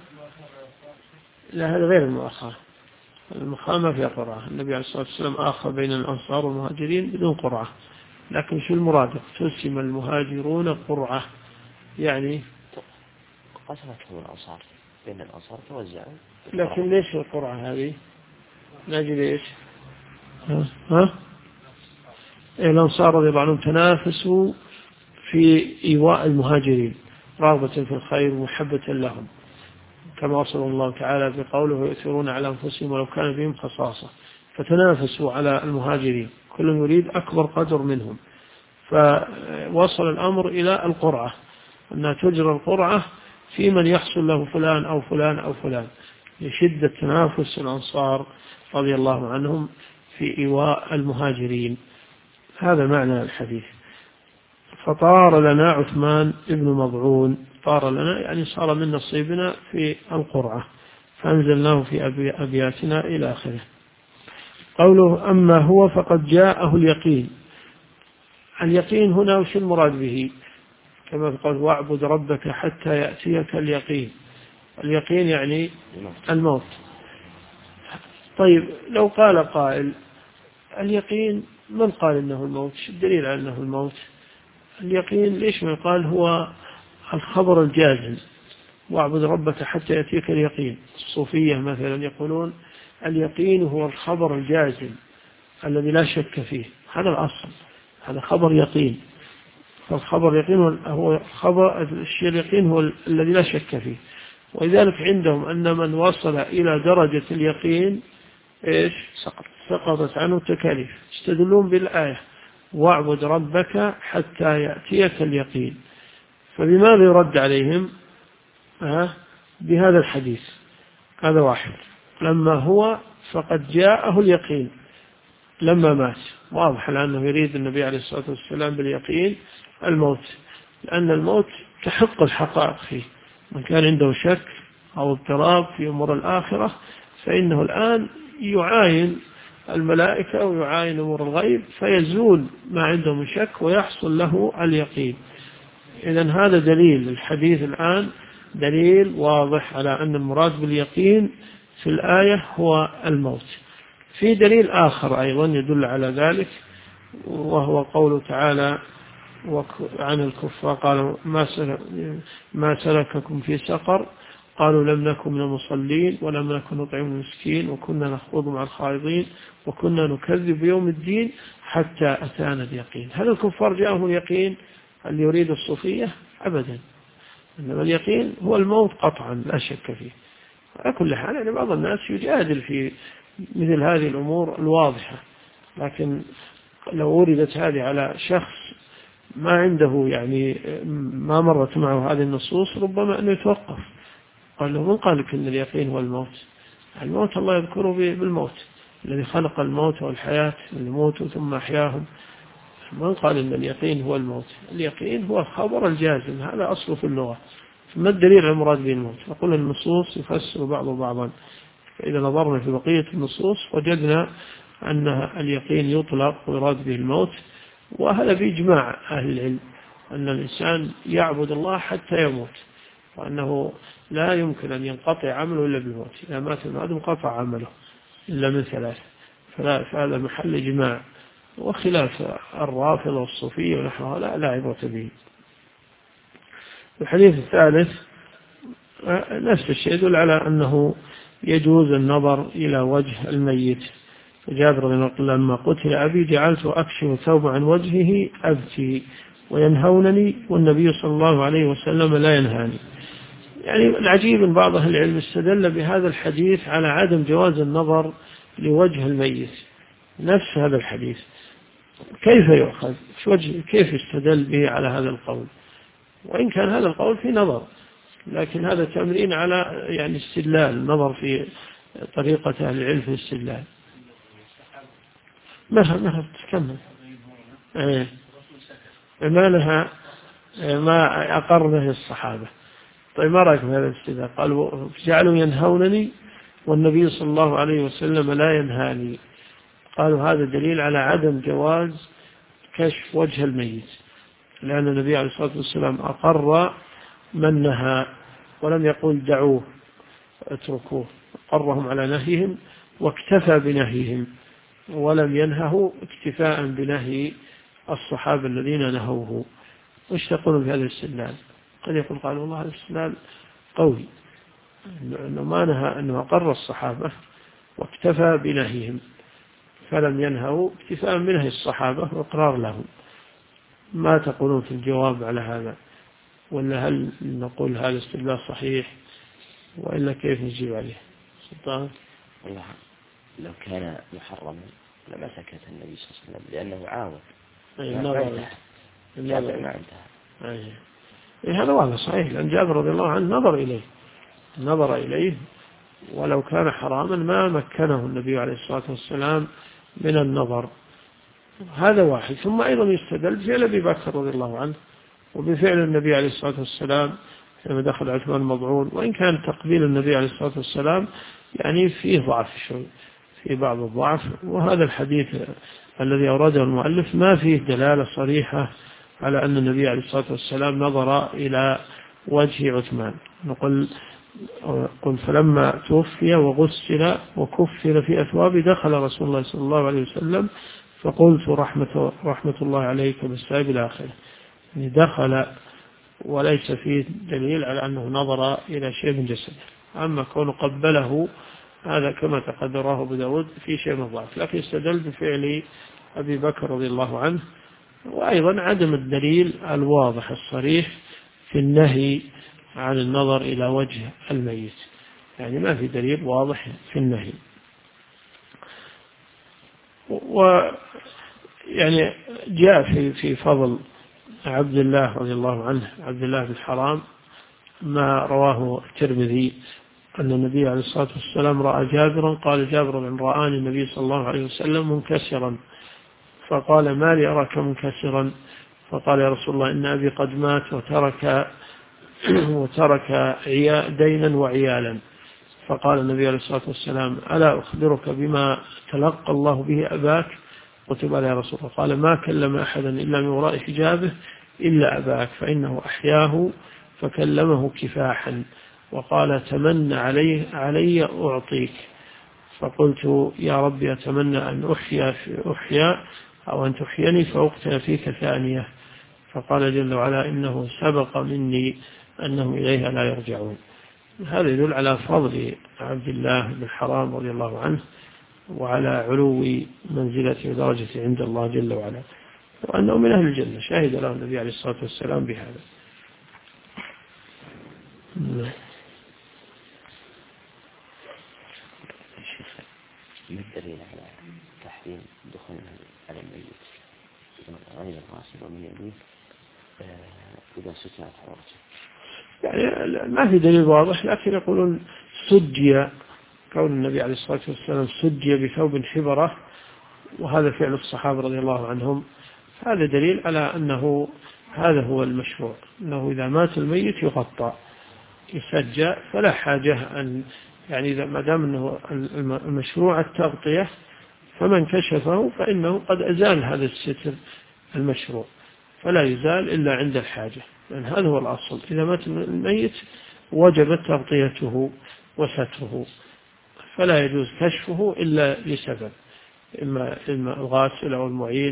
لا، هذا غير المؤاخاة. المؤاخاة ما فيها قرعة. النبي عليه الصلاة والسلام آخى بين الأنصار والمهاجرين بدون قرعة. لكن شو المراد؟ تقسم المهاجرون قرعة، يعني قسمتهم الأنصار بين الأنصار توزعوا. لكن ليش القرعة هذه؟ نجد إيش؟ ها؟ الأنصار رضي الله عنهم تنافسوا في إيواء المهاجرين رغبة في الخير ومحبة لهم، كما وصف الله تعالى بقوله ويؤثرون على أنفسهم ولو كان بهم خصاصة، فتنافسوا على المهاجرين، كل يريد أكبر قدر منهم، فوصل الأمر إلى القرعة، أنها تجرى القرعة في من يحصل له فلان أو فلان أو فلان، لشدة تنافس الأنصار رضي الله عنهم في إيواء المهاجرين. هذا معنى الحديث. فطار لنا عثمان ابن مضعون، طار لنا يعني صار من نصيبنا في القرعة، فأنزلناه في أبياتنا إلى آخره. قوله أما هو فقد جاءه اليقين. اليقين هنا وش المراد به؟ كما قال واعبد ربك حتى يأتيك اليقين. اليقين يعني الموت. طيب لو قال قائل اليقين من قال إنه الموت؟ شو الدليل على أنه الموت؟ اليقين ليش ما قال هو الخبر الجازم، واعبد ربك حتى يأتيك اليقين. الصوفية مثلا يقولون اليقين هو الخبر الجازم الذي لا شك فيه، هذا الأصل، هذا خبر يقين. فالخبر اليقين هو خبر الشيء اليقين هو الذي لا شك فيه. ولذلك عندهم أن من وصل إلى درجة اليقين إيش؟ سقطت عنه التكاليف. يستدلون بالآية واعبد ربك حتى يأتيك اليقين. فبماذا يرد عليهم؟ بهذا الحديث. هذا واحد. لما هو فقد جاءه اليقين لما مات، واضح لأنه يريد النبي عليه الصلاة والسلام باليقين الموت، لأن الموت تحق الحقائق فيه. من كان عنده شك أو اضطراب في أمور الآخرة فإنه الآن يعاين الملائكة ويعاين أمور الغيب فيزول ما عنده من شك ويحصل له اليقين. إذن هذا دليل الحديث الآن، دليل واضح على أن المراد باليقين في الآية هو الموت. في دليل آخر أيضا يدل على ذلك، وهو قوله تعالى عن الكفار قالوا ما سلككم في سقر قالوا لم نكن من المصلين ولم نكن نطعم المسكين وكنا نخوض مع الخائضين وكنا نكذب بيوم الدين حتى أتانا اليقين. هل الكفار جاءهم اليقين اللي يريد الصوفية؟ أبدا. إنما اليقين هو الموت قطعا لا شك فيه. على كل حال يعني بعض الناس يجادل في مثل هذه الأمور الواضحة، لكن لو وردت هذه على شخص ما عنده يعني ما مرت معه هذه النصوص ربما أنه يتوقف. قال له من قال لك أن اليقين هو الموت؟ الموت الله يذكره بالموت، الذي خلق الموت والحياة يموتوا ثم أحياهم. من قال أن اليقين هو الموت؟ اليقين هو الخبر الجازم، هذا أصله في اللغة. ما الدليل على المراد به الموت؟ نقول النصوص يفسر بعضا، فإذا نظرنا في بقية النصوص وجدنا أن اليقين يطلق ويراد به الموت، وهذا بإجماع أهل العلم أن الإنسان يعبد الله حتى يموت، وأنه لا يمكن أن ينقطع عمله إلا بالموت. إذا مات الآدم انقطع عمله إلا من ثلاث، فهذا محل إجماع، وخلاف الرافضة والصوفية ونحوها لا عبرة به. الحديث الثالث نفس الشيء يدل على أنه يجوز النظر إلى وجه الميت. جابر بن عبد الله لما قتل أبي جعلت أكشف ثوب عن وجهه أبكي وينهونني والنبي صلى الله عليه وسلم لا ينهاني. يعني العجيب أن بعض أهل العلم استدل بهذا الحديث على عدم جواز النظر لوجه الميت. نفس هذا الحديث كيف يؤخذ؟ كيف يستدل به على هذا القول؟ وإن كان هذا القول في نظر، لكن هذا تمرين على يعني استدلال، النظر في طريقة أهل العلم في الاستدلال. ما تكمل ما لها ما أقر به الصحابة. طيب ما رأيك هذا الاستدلال؟ قالوا جعلوا ينهونني والنبي صلى الله عليه وسلم لا ينهاني. قالوا هذا دليل على عدم جواز كشف وجه الميت، لأن النبي عليه الصلاة والسلام أقر من نهى، ولم يقول دعوه اتركوه، قرهم على نهيهم واكتفى بنهيهم، ولم ينهه اكتفاء بنهي الصحابة الذين نهوه. وش تقولون بهذا الاستدلال؟ قد يقول قال والله هذا الاستدلال قوي، أنه ما نهى، أنه أقر الصحابة واكتفى بنهيهم فلم ينهوا اكتفاء بنهي الصحابة وإقرار لهم. ما تقولون في الجواب على هذا؟ ولا هل نقول هذا استدلال صحيح وإلا كيف نجيب عليه؟ سلطان. والله لو كان محرما لما سكت النبي صلى الله عليه وسلم لأنه عاود جابر ما انتهى. هذا واضح صحيح، لأن جابر رضي الله عنه نظر إليه ولو كان حراما ما مكنه النبي عليه الصلاة والسلام من النظر. هذا واحد. ثم أيضا يستدل بفعل أبي بكر رضي الله عنه وبفعل النبي عليه الصلاة والسلام لما دخل عثمان مضعون، وإن كان تقبيل النبي عليه الصلاة والسلام يعني فيه ضعف شوي، في بعض الضعف. وهذا الحديث الذي أورده المؤلف ما فيه دلالة صريحة على أن النبي عليه الصلاة والسلام نظر إلى وجه عثمان. قل فلما توفي وغسل وكفر في أثواب دخل رسول الله صلى الله عليه وسلم فقلت رحمة الله عليك بالسائب إلى آخره. يعني دخل وليس فيه دليل على أنه نظر إلى شيء من جسده. أما كونه قبله هذا كما تقدره أبو داود في شيء من الضعف، لكن استدل بفعل أبي بكر رضي الله عنه. وأيضا عدم الدليل الواضح الصريح في النهي عن النظر إلى وجه الميت، يعني ما في دليل واضح في النهي. ويعني جاء في فضل عبد الله رضي الله عنه، عبد الله بن حرام، ما رواه الترمذي أن النبي عليه الصلاة والسلام رأى جابرا، قال جابر من رآني النبي صلى الله عليه وسلم منكسرا فقال ما لي أراك منكسرا؟ فقال يا رسول الله إن أبي قد مات وترك دينا وعيالا. فقال النبي عليه الصلاة والسلام ألا أخبرك بما تلقى الله به أباك؟ قلت بلى يا رسول الله. قال ما كلم أحدا إلا من وراء حجابه إلا أباك فإنه أحياه فكلمه كفاحا وقال تمنى علي أعطيك. فقلت يا ربي أتمنى أن أحيا أو أن تحيني فأقتل فيك ثانية. فقال جل وعلا إنه سبق مني أنهم إليها لا يرجعون. هذا يدل على فضل عبد الله بن حرام رضي الله عنه وعلى علو منزلته ودرجته عند الله جل وعلا، وأنه من أهل الجنة، شهد له النبي عليه الصلاة والسلام بهذا. ما الدليل على تحريم دخول على الميت غير الغاسل ومن يمين إذا سترت عورته؟ يعني ما في دليل واضح، لكن يقولون سجي، كون النبي عليه الصلاة والسلام سجي بثوب حبرة، وهذا فعل الصحابة رضي الله عنهم، هذا دليل على أنه هذا هو المشروع، أنه إذا مات الميت يغطى يسجى، فلا حاجة أن يعني ما دام أنه المشروع التغطية فمن كشفه فإنه قد أزال هذا الستر المشروع، فلا يزال إلا عند الحاجة، لأن هذا هو الأصل. إذا مات الميت وجبت تغطيته وستره، فلا يجوز كشفه إلا لسبب، إما الغاسل أو المعين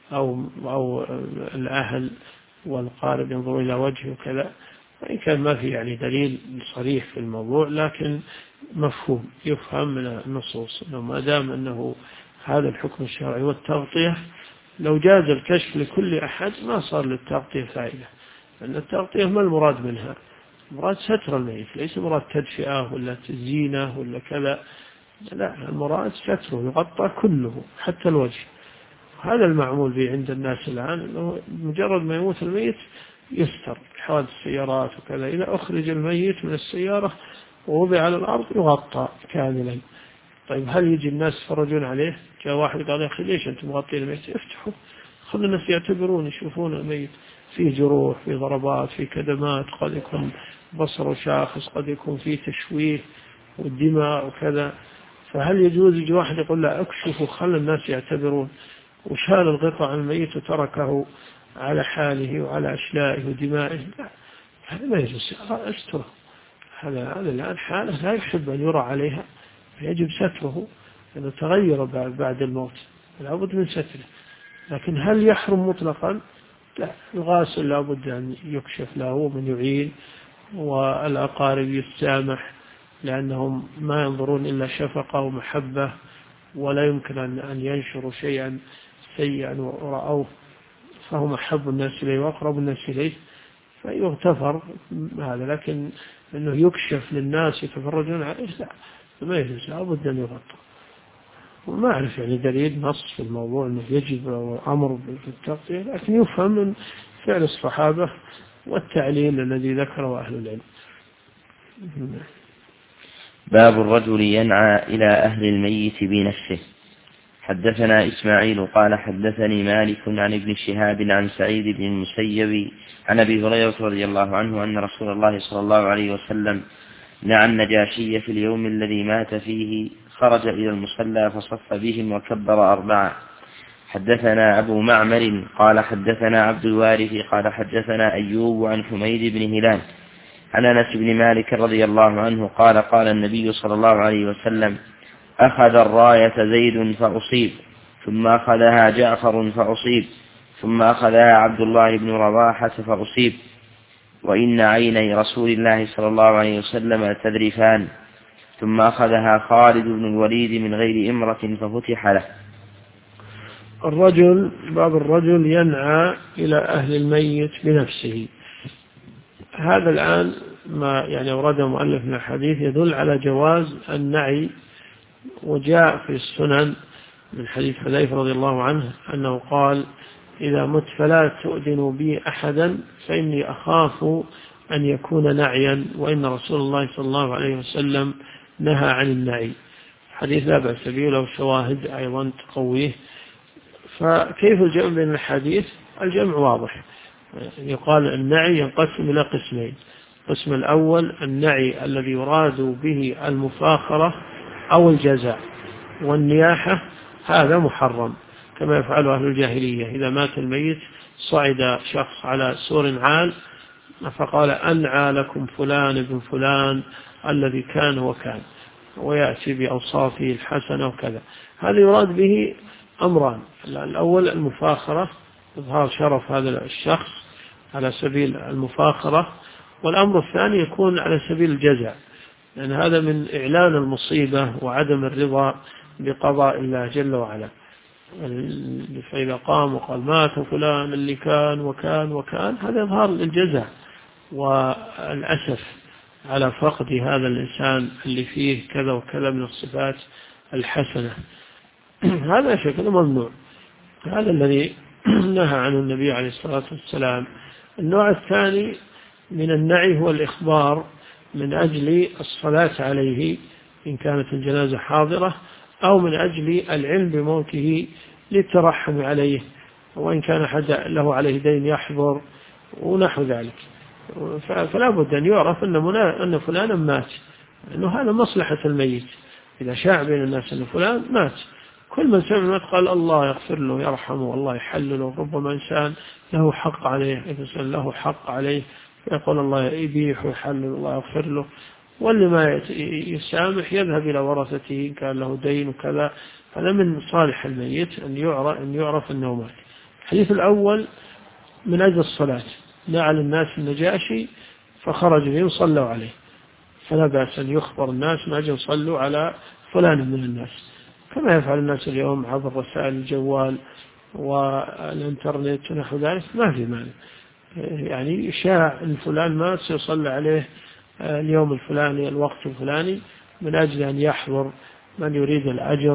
أو الأهل والقارب ينظر إلى وجهه وكذا. وإن كان ما في يعني دليل صريح في الموضوع، لكن مفهوم يفهم من النصوص أنه ما دام أنه هذا الحكم الشرعي والتغطية، لو جاز الكشف لكل أحد ما صار للتغطية فائدة، لأن التغطية ما المراد منها، المراد ستر الميت، ليس مراد تدفئة ولا تزيينه ولا كذا، لا، المراد ستره يغطى كله حتى الوجه. هذا المعمول به عند الناس الآن، أنه مجرد ما يموت الميت يستر، حوادث السيارات وكذا، إذا أخرج الميت من السيارة ووضع على الأرض يغطى كاملا. طيب هل يجي الناس يتفرجون عليه؟ جاء واحد قال يا أخي ليش أنتم مغطين الميت؟ افتحوا خلوا الناس يعتبرون يشوفون الميت فيه جروح، فيه ضربات، فيه كدمات، قد يكون بصره شاخص، قد يكون فيه تشويه والدماء وكذا. فهل يجوز يجي واحد يقول لا اكشفوا خلوا الناس يعتبرون، وشال الغطاء عن الميت وتركه على حاله وعلى أشلائه ودمائه؟ لا، هذا ما يجوز، استره هذا الآن حالة لا يحب أن يرى عليها، فيجب ستره، لأنه تغير بعد الموت، لا بد من ستره. لكن هل يحرم مطلقا؟ لا، الغاسل لا بد أن يكشف له من يعين، والأقارب يسامح، لأنهم ما ينظرون إلا شفقة ومحبة، ولا يمكن أن ينشروا شيئا سيئا ورأوه، فهم أحب الناس إليه وأقرب الناس إليه، فيغتفر هذا. لكن أنه يكشف للناس يتفرجون عليه، لا، ما يجوز، لا بد أن يغطى. وما أعرف يعني دليل نص في الموضوع أنه يجب أمر بالتغطية، لكن يفهم من فعل الصحابة والتعليل الذي ذكره أهل العلم. باب الرجل ينعى إلى أهل الميت بنفسه. حدثنا إسماعيل قال حدثني مالك عن ابن شهاب عن سعيد بن المسيب عن أبي هريرة رضي الله عنه أن رسول الله صلى الله عليه وسلم نعى النجاشي في اليوم الذي مات فيه، خرج إلى المصلى فصف بهم وكبر 4. حدثنا أبو معمر قال حدثنا عبد الوارث قال حدثنا أيوب عن حميد بن هلال عن أنس بن مالك رضي الله عنه قال قال النبي صلى الله عليه وسلم أخذ الراية زيد فأصيب، ثم أخذها جعفر فأصيب، ثم أخذها عبد الله بن رواحة فأصيب، وإن عيني رسول الله صلى الله عليه وسلم تذرفان، ثم أخذها خالد بن الوليد من غير إمرة ففتح له. باب الرجل ينعى إلى أهل الميت بنفسه. هذا الآن ما يعني أورده مؤلف من الحديث يدل على جواز النعي، وجاء في السنن من حديث حذيفة رضي الله عنه أنه قال إذا مت فلا تؤذنوا بي أحدا فإني أخاف أن يكون نعيا، وإن رسول الله صلى الله عليه وسلم نهى عن النعي. حديث لا بأس به له شواهد أيضا تقويه. فكيف الجمع بين الحديث؟ الجمع واضح، يقال النعي ينقسم إلى قسمين. القسم الأول النعي الذي يراد به المفاخرة أو الجزاء، والنياحة هذا محرم كما يفعل أهل الجاهلية. إذا مات الميت صعد شخص على سور عال فقال أنعى لكم فلان بن فلان الذي كان وكان، ويأتي بأوصافه الحسنة وكذا. هذا يراد به أمران: الأول المفاخرة، إظهار شرف هذا الشخص على سبيل المفاخرة، والأمر الثاني يكون على سبيل الجزاء، لأن هذا من إعلان المصيبة وعدم الرضا بقضاء الله جل وعلا. فإذا قام وقال مات فلان اللي كان وكان وكان، هذا إظهار للجزاء والأسف على فقد هذا الإنسان اللي فيه كذا وكذا من الصفات الحسنة. هذا شكل ممنوع، هذا الذي نهى عنه النبي عليه الصلاة والسلام. النوع الثاني من النعي هو الإخبار من أجل الصلاة عليه إن كانت الجنازة حاضرة، أو من أجل العلم بموته للترحم عليه، وإن كان حد له عليه دين يحضر ونحو ذلك. فلا بد أن يعرف أن فلانا مات، أنه هذا مصلحة الميت. إذا شاع بين الناس أن فلان مات، كل من سمع الموت قال الله يغفر له يرحمه والله يحلله. ربما إنسان له حق عليه، إنسان له حق عليه يقول الله يبيح ويحلل الله يغفر له، واللي ما يسامح يذهب إلى ورثته إن كان له دين وكذا. هذا من صالح الميت أن يعرف أنه مات. الحديث الأول من أجل الصلاة، نعى الناس النجاشي فخرج بهم صلوا عليه، فلا بأس أن يخبر الناس من أجل صلوا على فلان من الناس، كما يفعل الناس اليوم عبر رسائل الجوال والإنترنت ونحو ذلك، ما في مانع. يعني يشاع أن فلان مات سيصلى عليه اليوم الفلاني الوقت الفلاني، من أجل أن يحضر من يريد الأجر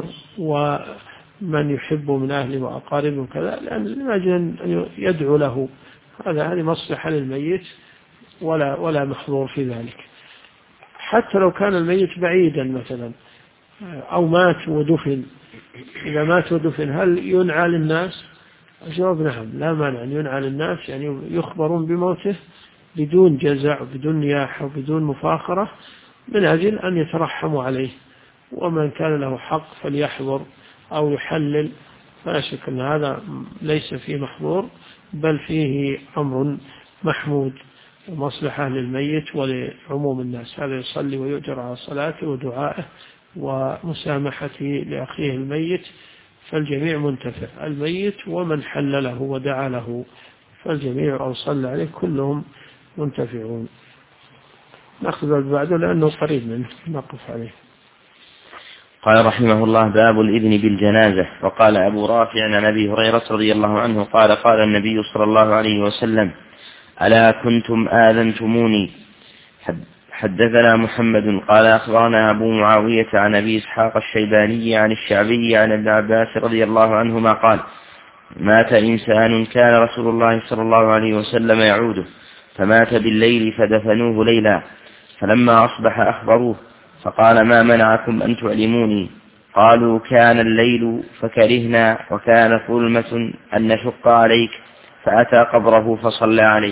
ومن يحبه من أهله وأقاربه وكذا، من أجل أن يدعو له. هذه مصلحة للميت ولا محظور في ذلك. حتى لو كان الميت بعيدا مثلا أو مات ودفن، إذا مات ودفن هل ينعى للناس؟ الجواب نعم، لا مانع أن ينعى للناس، يعني يخبرون بموته بدون جزع وبدون نياحة وبدون مفاخرة، من أجل أن يترحموا عليه. ومن كان له حق فليحضر أو يحلل، فلا شك أن هذا ليس فيه محظور، بل فيه أمر محمود. مصلحة للميت ولعموم الناس، هذا يصلي ويؤجر على صلاته ودعائه ومسامحته لأخيه الميت، فالجميع منتفع، الميت ومن حل له ودعا له، فالجميع أو صلى عليه كلهم منتفعون. نأخذ بعده لأنه قريب منه، نقف عليه. قال رحمه الله: باب الإذن بالجنازة. وقال أبو رافع عن أبي هريرة رضي الله عنه قال: قال النبي صلى الله عليه وسلم: ألا كنتم آذنتموني. حدثنا محمد قال أخبرنا أبو معاوية عن أبي إسحاق الشيباني عن الشعبي عن ابن عباس رضي الله عنهما قال: مات إنسان كان رسول الله صلى الله عليه وسلم يعوده، فمات بالليل فدفنوه ليلا، فلما أصبح أخبروه فقال: ما منعكم أن تعلموني؟ قالوا: كان الليل فكرهنا، وكان ظلمة أن نشق عليك، فأتى قبره فصلى عليه.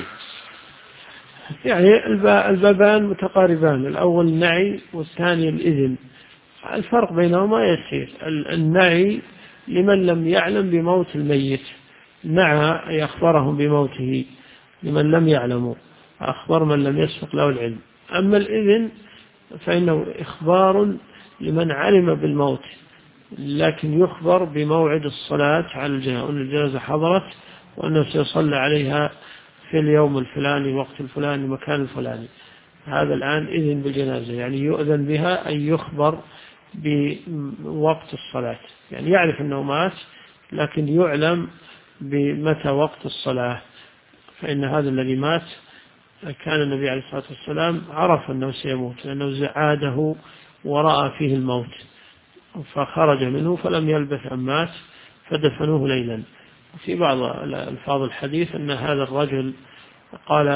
يعني البابان متقاربان، الأول النعي والثاني الإذن. الفرق بينهما يسير. النعي لمن لم يعلم بموت الميت، نعى يخبرهم بموته، لمن لم يعلموا أخبر من لم يسبق له العلم. أما الإذن فإنه إخبار لمن علم بالموت، لكن يخبر بموعد الصلاة على الجنازة، أن الجنازة حضرت وأنه سيصلى عليها في اليوم الفلاني، وقت الفلاني، مكان الفلاني. هذا الآن إذن بالجنازة، يعني يؤذن بها أن يخبر بوقت الصلاة، يعني يعرف أنه مات لكن يعلم بمتى وقت الصلاة. فإن هذا الذي مات كان النبي عليه الصلاة والسلام عرف أنه سيموت، لأنه زعاده ورأى فيه الموت، فخرج منه فلم يلبث أن مات، فدفنوه ليلا. في بعض الفاظ الحديث أن هذا الرجل قال: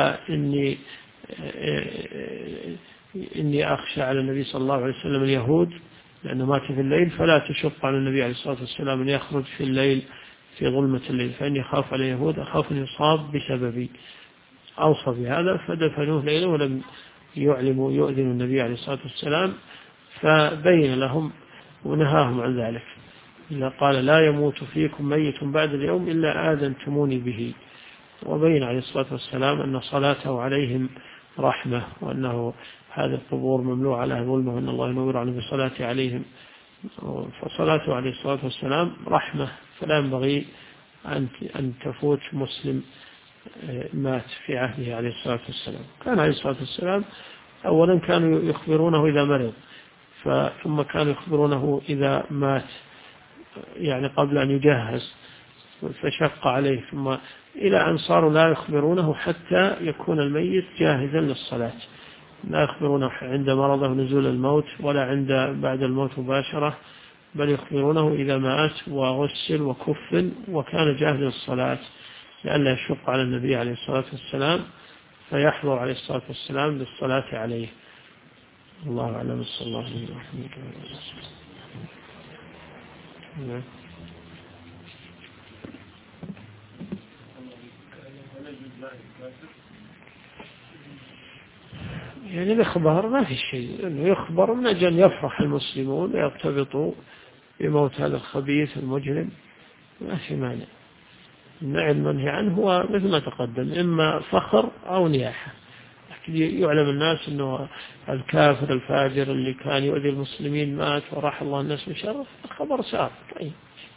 إني أخشى على النبي صلى الله عليه وسلم اليهود، لأنه مات في الليل، فلا تشق على النبي عليه الصلاة والسلام أن يخرج في الليل في ظلمة الليل، فإني أخاف على اليهود، أخاف أن يصاب بسببي. أوصى بهذا فدفنوه ليلا ولم يعلموا يؤذن النبي عليه الصلاة والسلام، فبين لهم ونهاهم عن ذلك. إذا قال: لا يموت فيكم ميت بعد اليوم إلا آذنتموني به. وبين عليه الصلاة والسلام أن صلاته عليهم رحمة، وأنه هذه القبور مملوء على ظلمه، وأن الله ينور عليه بصلاته عليهم، فصلاته عليه الصلاة والسلام رحمة، فلا ينبغي أن تفوت مسلم مات في عهده عليه الصلاة والسلام. كان عليه الصلاة والسلام أولا كانوا يخبرونه إذا مرض، ثم كانوا يخبرونه إذا مات، يعني قبل أن يجهز، فشق عليه، ثم إلى أن صاروا لا يخبرونه حتى يكون الميت جاهزا للصلاة، لا يخبرونه عند مرضه نزول الموت ولا عند بعد الموت مباشرة، بل يخبرونه إذا مات وغسل وكفن وكان جاهزا للصلاة، لئلا يشق على النبي عليه الصلاة والسلام، فيحضر عليه الصلاة والسلام للصلاة عليه. الله أعلم. صلى الله عليه وسلم. يعني الإخبار ما في شيء، إنه يخبر من أجل يفرح المسلمون ويرتبطوا بموت هذا الخبيث المجرم، ما في مانع. النهي المنهي عنه هو مثل ما تقدم، إما فخر أو نياحة، لكن يعلم الناس أنه الكافر الفاجر اللي كان يؤذي المسلمين مات وراح الله الناس بشرف، الخبر سار. طيب.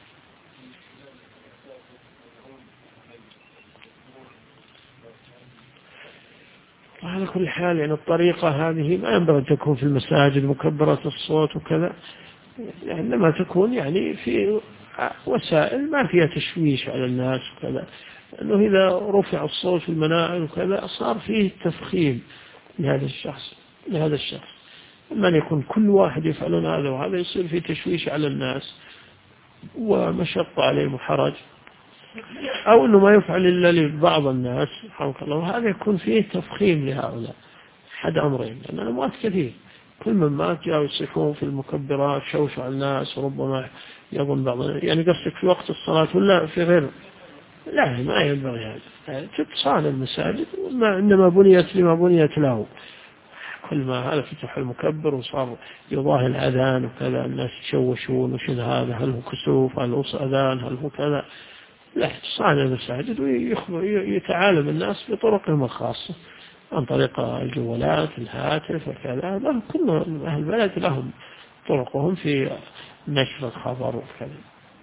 وعلى كل حال يعني الطريقة هذه ما ينبغي أن تكون في المساجد مكبرات الصوت وكذا، إنما تكون يعني في وسائل ما فيها تشويش على الناس وكذا، لأنه إذا رفع الصوت في المناعل وكذا صار فيه تفخيم لهذا الشخص. أما أن يكون كل واحد يفعلون هذا وهذا يصير فيه تشويش على الناس ومشقة عليهم وحرج، أو أنه ما يفعل إلا لبعض الناس رحمك الله، وهذا يكون فيه تفخيم لهؤلاء. أحد أمرين، لأن الأموات كثير، كل من مات جاءوا يصيحون في المكبرات شوشوا على الناس، وربما يظن بعض يعني قصدك في وقت الصلاة ولا في غير؟ لا، ما ينبغي هذا. تتصال المساجد إنما بنيت لما بنيت له، كل ما هذا فتح المكبر وصار يضاهي الأذان وكذا، الناس يشوشون وشن هذا، هل هو كسوف، هل هو أذان، هل هو كذا. لا، تصان المساجد ويتعالم الناس بطرقهم الخاصة. عن طريق الجوالات الهاتف وكذا. كل أهل البلد لهم طرقهم في نشر الخبر وكذا.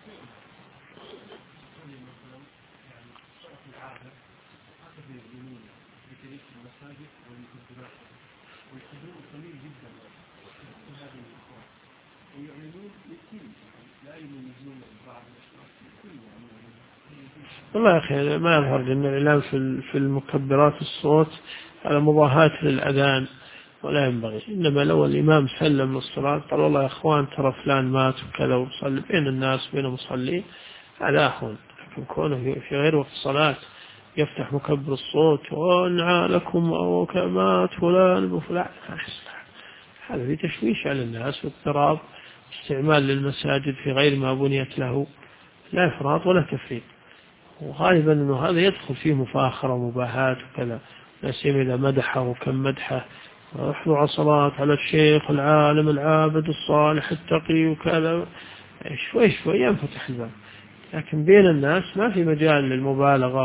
والله يا أخي ما يظهر أن الإعلام في المكبرات الصوت على مضاهاة للأذان ولا ينبغي. إنما لو الإمام سلم للصلاة قال والله يا أخوان ترى فلان مات وكذا وصلي بين الناس بين المصلين، هذا أخوان. لكن كونه في غير وقت الصلاة يفتح مكبر الصوت وانعى لكم أو كمات فلان وفلان، هذا في تشويش على الناس واضطراب، استعمال للمساجد في غير ما بنيت له، لا إفراط ولا تفريط. وغالبا أنه هذا يدخل فيه مفاخرة ومباهات وكذا، لا سيما إذا مدحه وكم مدحه، احضر عصرات على الشيخ العالم العابد الصالح التقي وكذا، شوي شوي ينفتح الباب. لكن بين الناس ما في مجال للمبالغة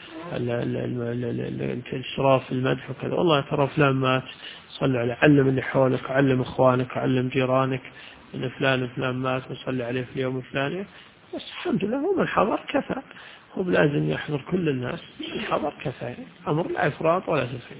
والإسراف في المدح وكذا. والله ترى فلان مات، صلي عليه، علم اللي حولك، علم إخوانك، علم جيرانك إن فلان مات وصلي عليه في اليوم الفلاني. بس الحمد لله هو من حضر كفى، هو لازم يحضر كل الناس، من حضر كفى، أمر لا إفراط ولا تفريط.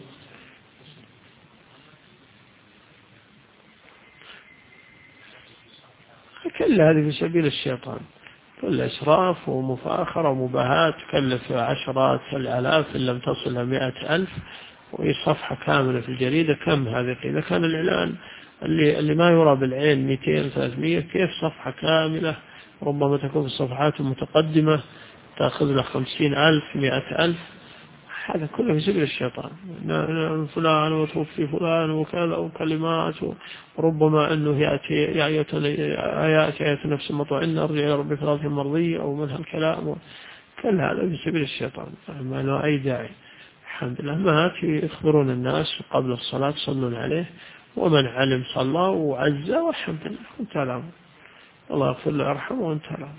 كل هذه في سبيل الشيطان، كل إسراف ومفاخرة ومباهاة تكلف عشرات الآلاف إن لم تصل 100,000، وهي صفحة كاملة في الجريدة. كم هذه؟ إذا كان الإعلان اللي ما يرى بالعين 200-300، كيف صفحة كاملة ربما تكون في الصفحات المتقدمة تأخذ له 50,000-100,000؟ هذا كله في سبيل الشيطان. فلان وتوفي فلان وكذا وكلمات، وربما أنه يأتي آيات نفس مطمئنة أرجع إلى ربي ثلاث مرضية أو من هالكلام. كل هذا في سبيل الشيطان، ما له أي داعي. الحمد لله مات يخبرون الناس قبل الصلاة صلون عليه، ومن علم صلى وعز، والحمد لله وانتهى الأمر. الله يغفر له ويرحمه وانتهى الأمر.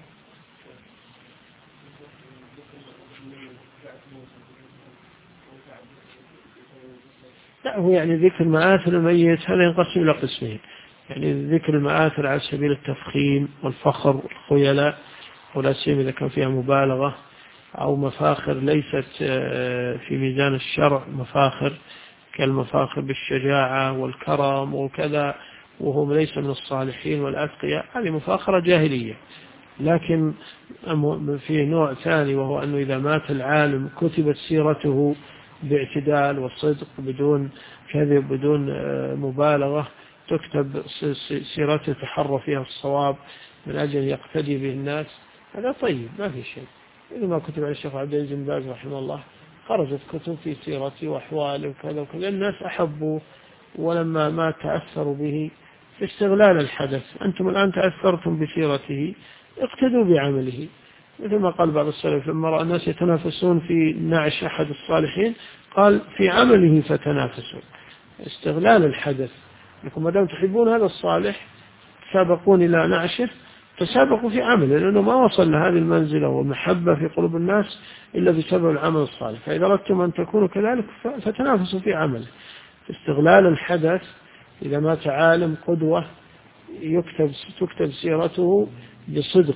لا، هو يعني ذكر مآثر الميت هذا ينقسم إلى قسمين. يعني ذكر المآثر على سبيل التفخيم والفخر والخيلاء، ولا سيما إذا كان فيها مبالغة أو مفاخر ليست في ميزان الشرع، مفاخر كالمفاخر بالشجاعة والكرم وكذا، وهم ليس من الصالحين والأتقياء، هذه مفاخرة جاهلية. لكن في نوع ثاني، وهو أنه إذا مات العالم كتبت سيرته باعتدال وصدق بدون كذب بدون مبالغة، تكتب سيرته تحرى فيها الصواب من أجل يقتدي به الناس، هذا طيب ما في شيء. إذا ما كتب على الشيخ عبد العزيز بن باز رحمه الله خرجت كتب في سيرته وأحواله وكذا وكذا، الناس أحبوا ولما ما تأثروا به في استغلال الحدث. أنتم الآن تأثرتم بسيرته، اقتدوا بعمله. مثل ما قال بعض السلف لما رأى الناس يتنافسون في نعش أحد الصالحين قال في عمله فتنافسوا. استغلال الحدث، لكم ما دام تحبون هذا الصالح تسابقون إلى نعشه، تسابقوا في عمله، لأنه ما وصل لهذه المنزلة والمحبة في قلوب الناس إلا بسبب العمل الصالح. فإذا أردتم أن تكونوا كذلك فتنافسوا في عمله. استغلال الحدث، إذا مات عالم قدوة تكتب سيرته بصدق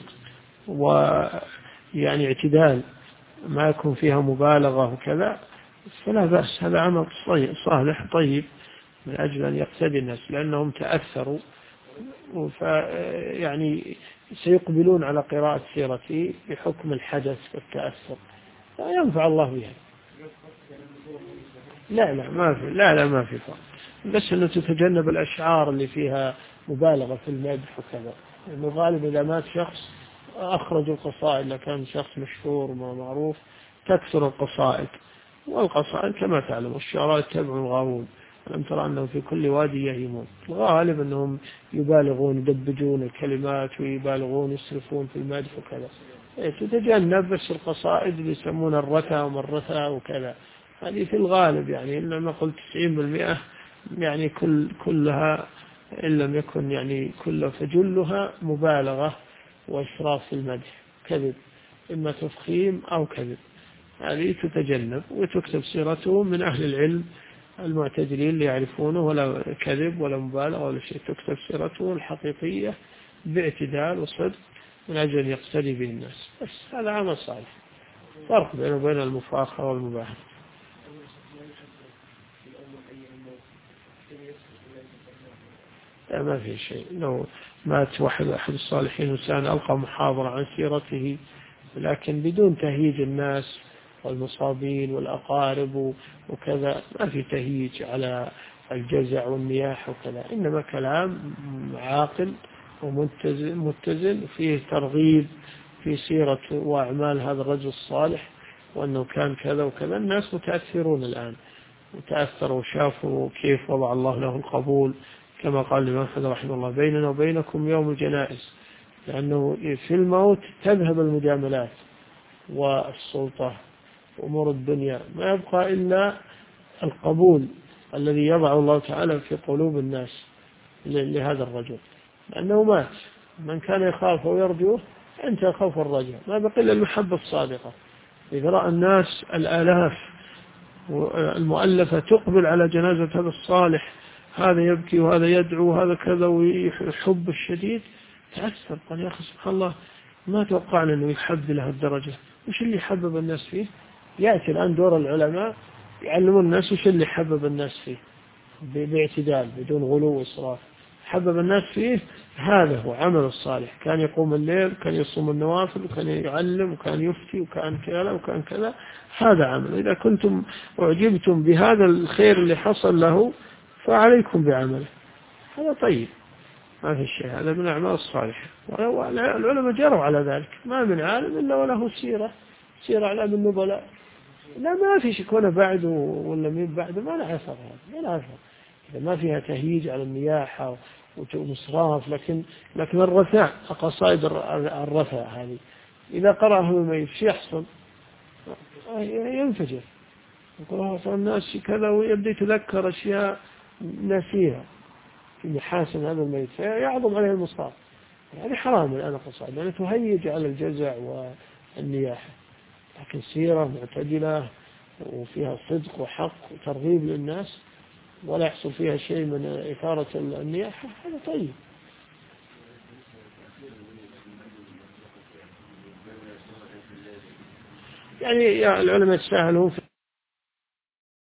ويعني اعتدال، ما يكون فيها مبالغة وكذا، فلا بأس، هذا عمل صالح طيب من أجل أن يقتدي الناس، لأنهم تأثروا يعني سيقبلون على قراءة سيرته بحكم الحدث والتأثر، فينفع الله بها. ما في فرق، بس أنه تتجنب الأشعار اللي فيها مبالغة في المدح وكذا. لأنه غالبا إذا مات شخص أخرجوا القصائد، لكان شخص مشهور ومعروف تكثر القصائد، والقصائد كما تعلم الشعراء يتبعون الغاوون، ألم ترى أنهم في كل وادي يهيمون. الغالب أنهم يبالغون يدبجون الكلمات ويبالغون يسرفون في المدح وكذا. تتجنب بس القصائد اللي يسمون الرثى ومرثى وكذا، هذه في الغالب يعني إلا ما قلت 90% يعني كلها إن لم يكن يعني كلها فجلها مبالغة وإسراف في المدح، كذب، إما تفخيم أو كذب، هذه تتجنب وتكتب سيرته من أهل العلم المعتدلين اللي يعرفونه، ولا كذب ولا مبالغة ولا شيء، تكتب سيرته الحقيقية باعتدال وصدق من أجل أن يقتدي به الناس، بس هذا عمل صالح. فرق بينه وبين المفاخرة والمباهرة. لا، ما في شيء. لو مات أحد الصالحين إنسان ألقى محاضرة عن سيرته لكن بدون تهييج الناس والمصابين والأقارب وكذا، ما في تهييج على الجزع والنياح وكذا، إنما كلام عاقل ومتزن فيه ترغيب في سيرة وأعمال هذا الرجل الصالح، وأنه كان كذا وكذا. الناس متأثرون الآن، وتأثروا وشافوا كيف وضع الله له القبول، كما قال الإمام أحمد رحمه الله: بيننا وبينكم يوم الجنائز، لأنه في الموت تذهب المجاملات والسلطة وأمور الدنيا، ما يبقى إلا القبول الذي يضع الله تعالى في قلوب الناس لهذا الرجل، لأنه مات. من كان يخاف ويرجوه أنت خوف الرجاء، ما بقي إلا المحبة الصادقة. إذا رأى الناس الآلاف المؤلفة تقبل على جنازة هذا الصالح، هذا يبكي وهذا يدعو وهذا كذا ويحب الشديد، تأثر، قال: يا أخي سبحان الله، ما توقعنا أنه يحب له الدرجة. وش اللي حبب الناس فيه؟ يأتي الآن دور العلماء يعلمون الناس وش اللي حبب الناس فيه باعتدال بدون غلو وإسراف. حبب الناس فيه هذا هو عمل الصالح، كان يقوم الليل، كان يصوم النوافل، وكان يعلم، وكان يفتي، وكان كذا وكان كذا، هذا عمل. إذا كنتم أعجبتم بهذا الخير اللي حصل له فعليكم بعمله، هذا طيب، ما في شيء، هذا من الأعمال الصالحة. والعلماء جروا على ذلك، ما من عالم إلا وله سيرة أعلام النبلاء. لا، ما في شيء كونه بعده ولا من بعده، ما له أثر، هذا ما له أثر إذا ما فيها تهييج على النياحة وإسراف. لكن الرثاء، قصائد الرثاء هذه إذا قرأها الميت شو يحصل؟ ينفجر، يقول الناس كذا، ويبدأ يتذكر أشياء ناسيها في محاسن هذا الميت، فيعظم عليه المصاب. هذه حرام الآن القصائد، لأنها تهيج على الجزع والنياحة. لكن سيرة معتدلة وفيها صدق وحق وترغيب للناس، ولا يحصل فيها شيء من إثارة النياحة، هذا طيب. يعني العلماء يتساهلون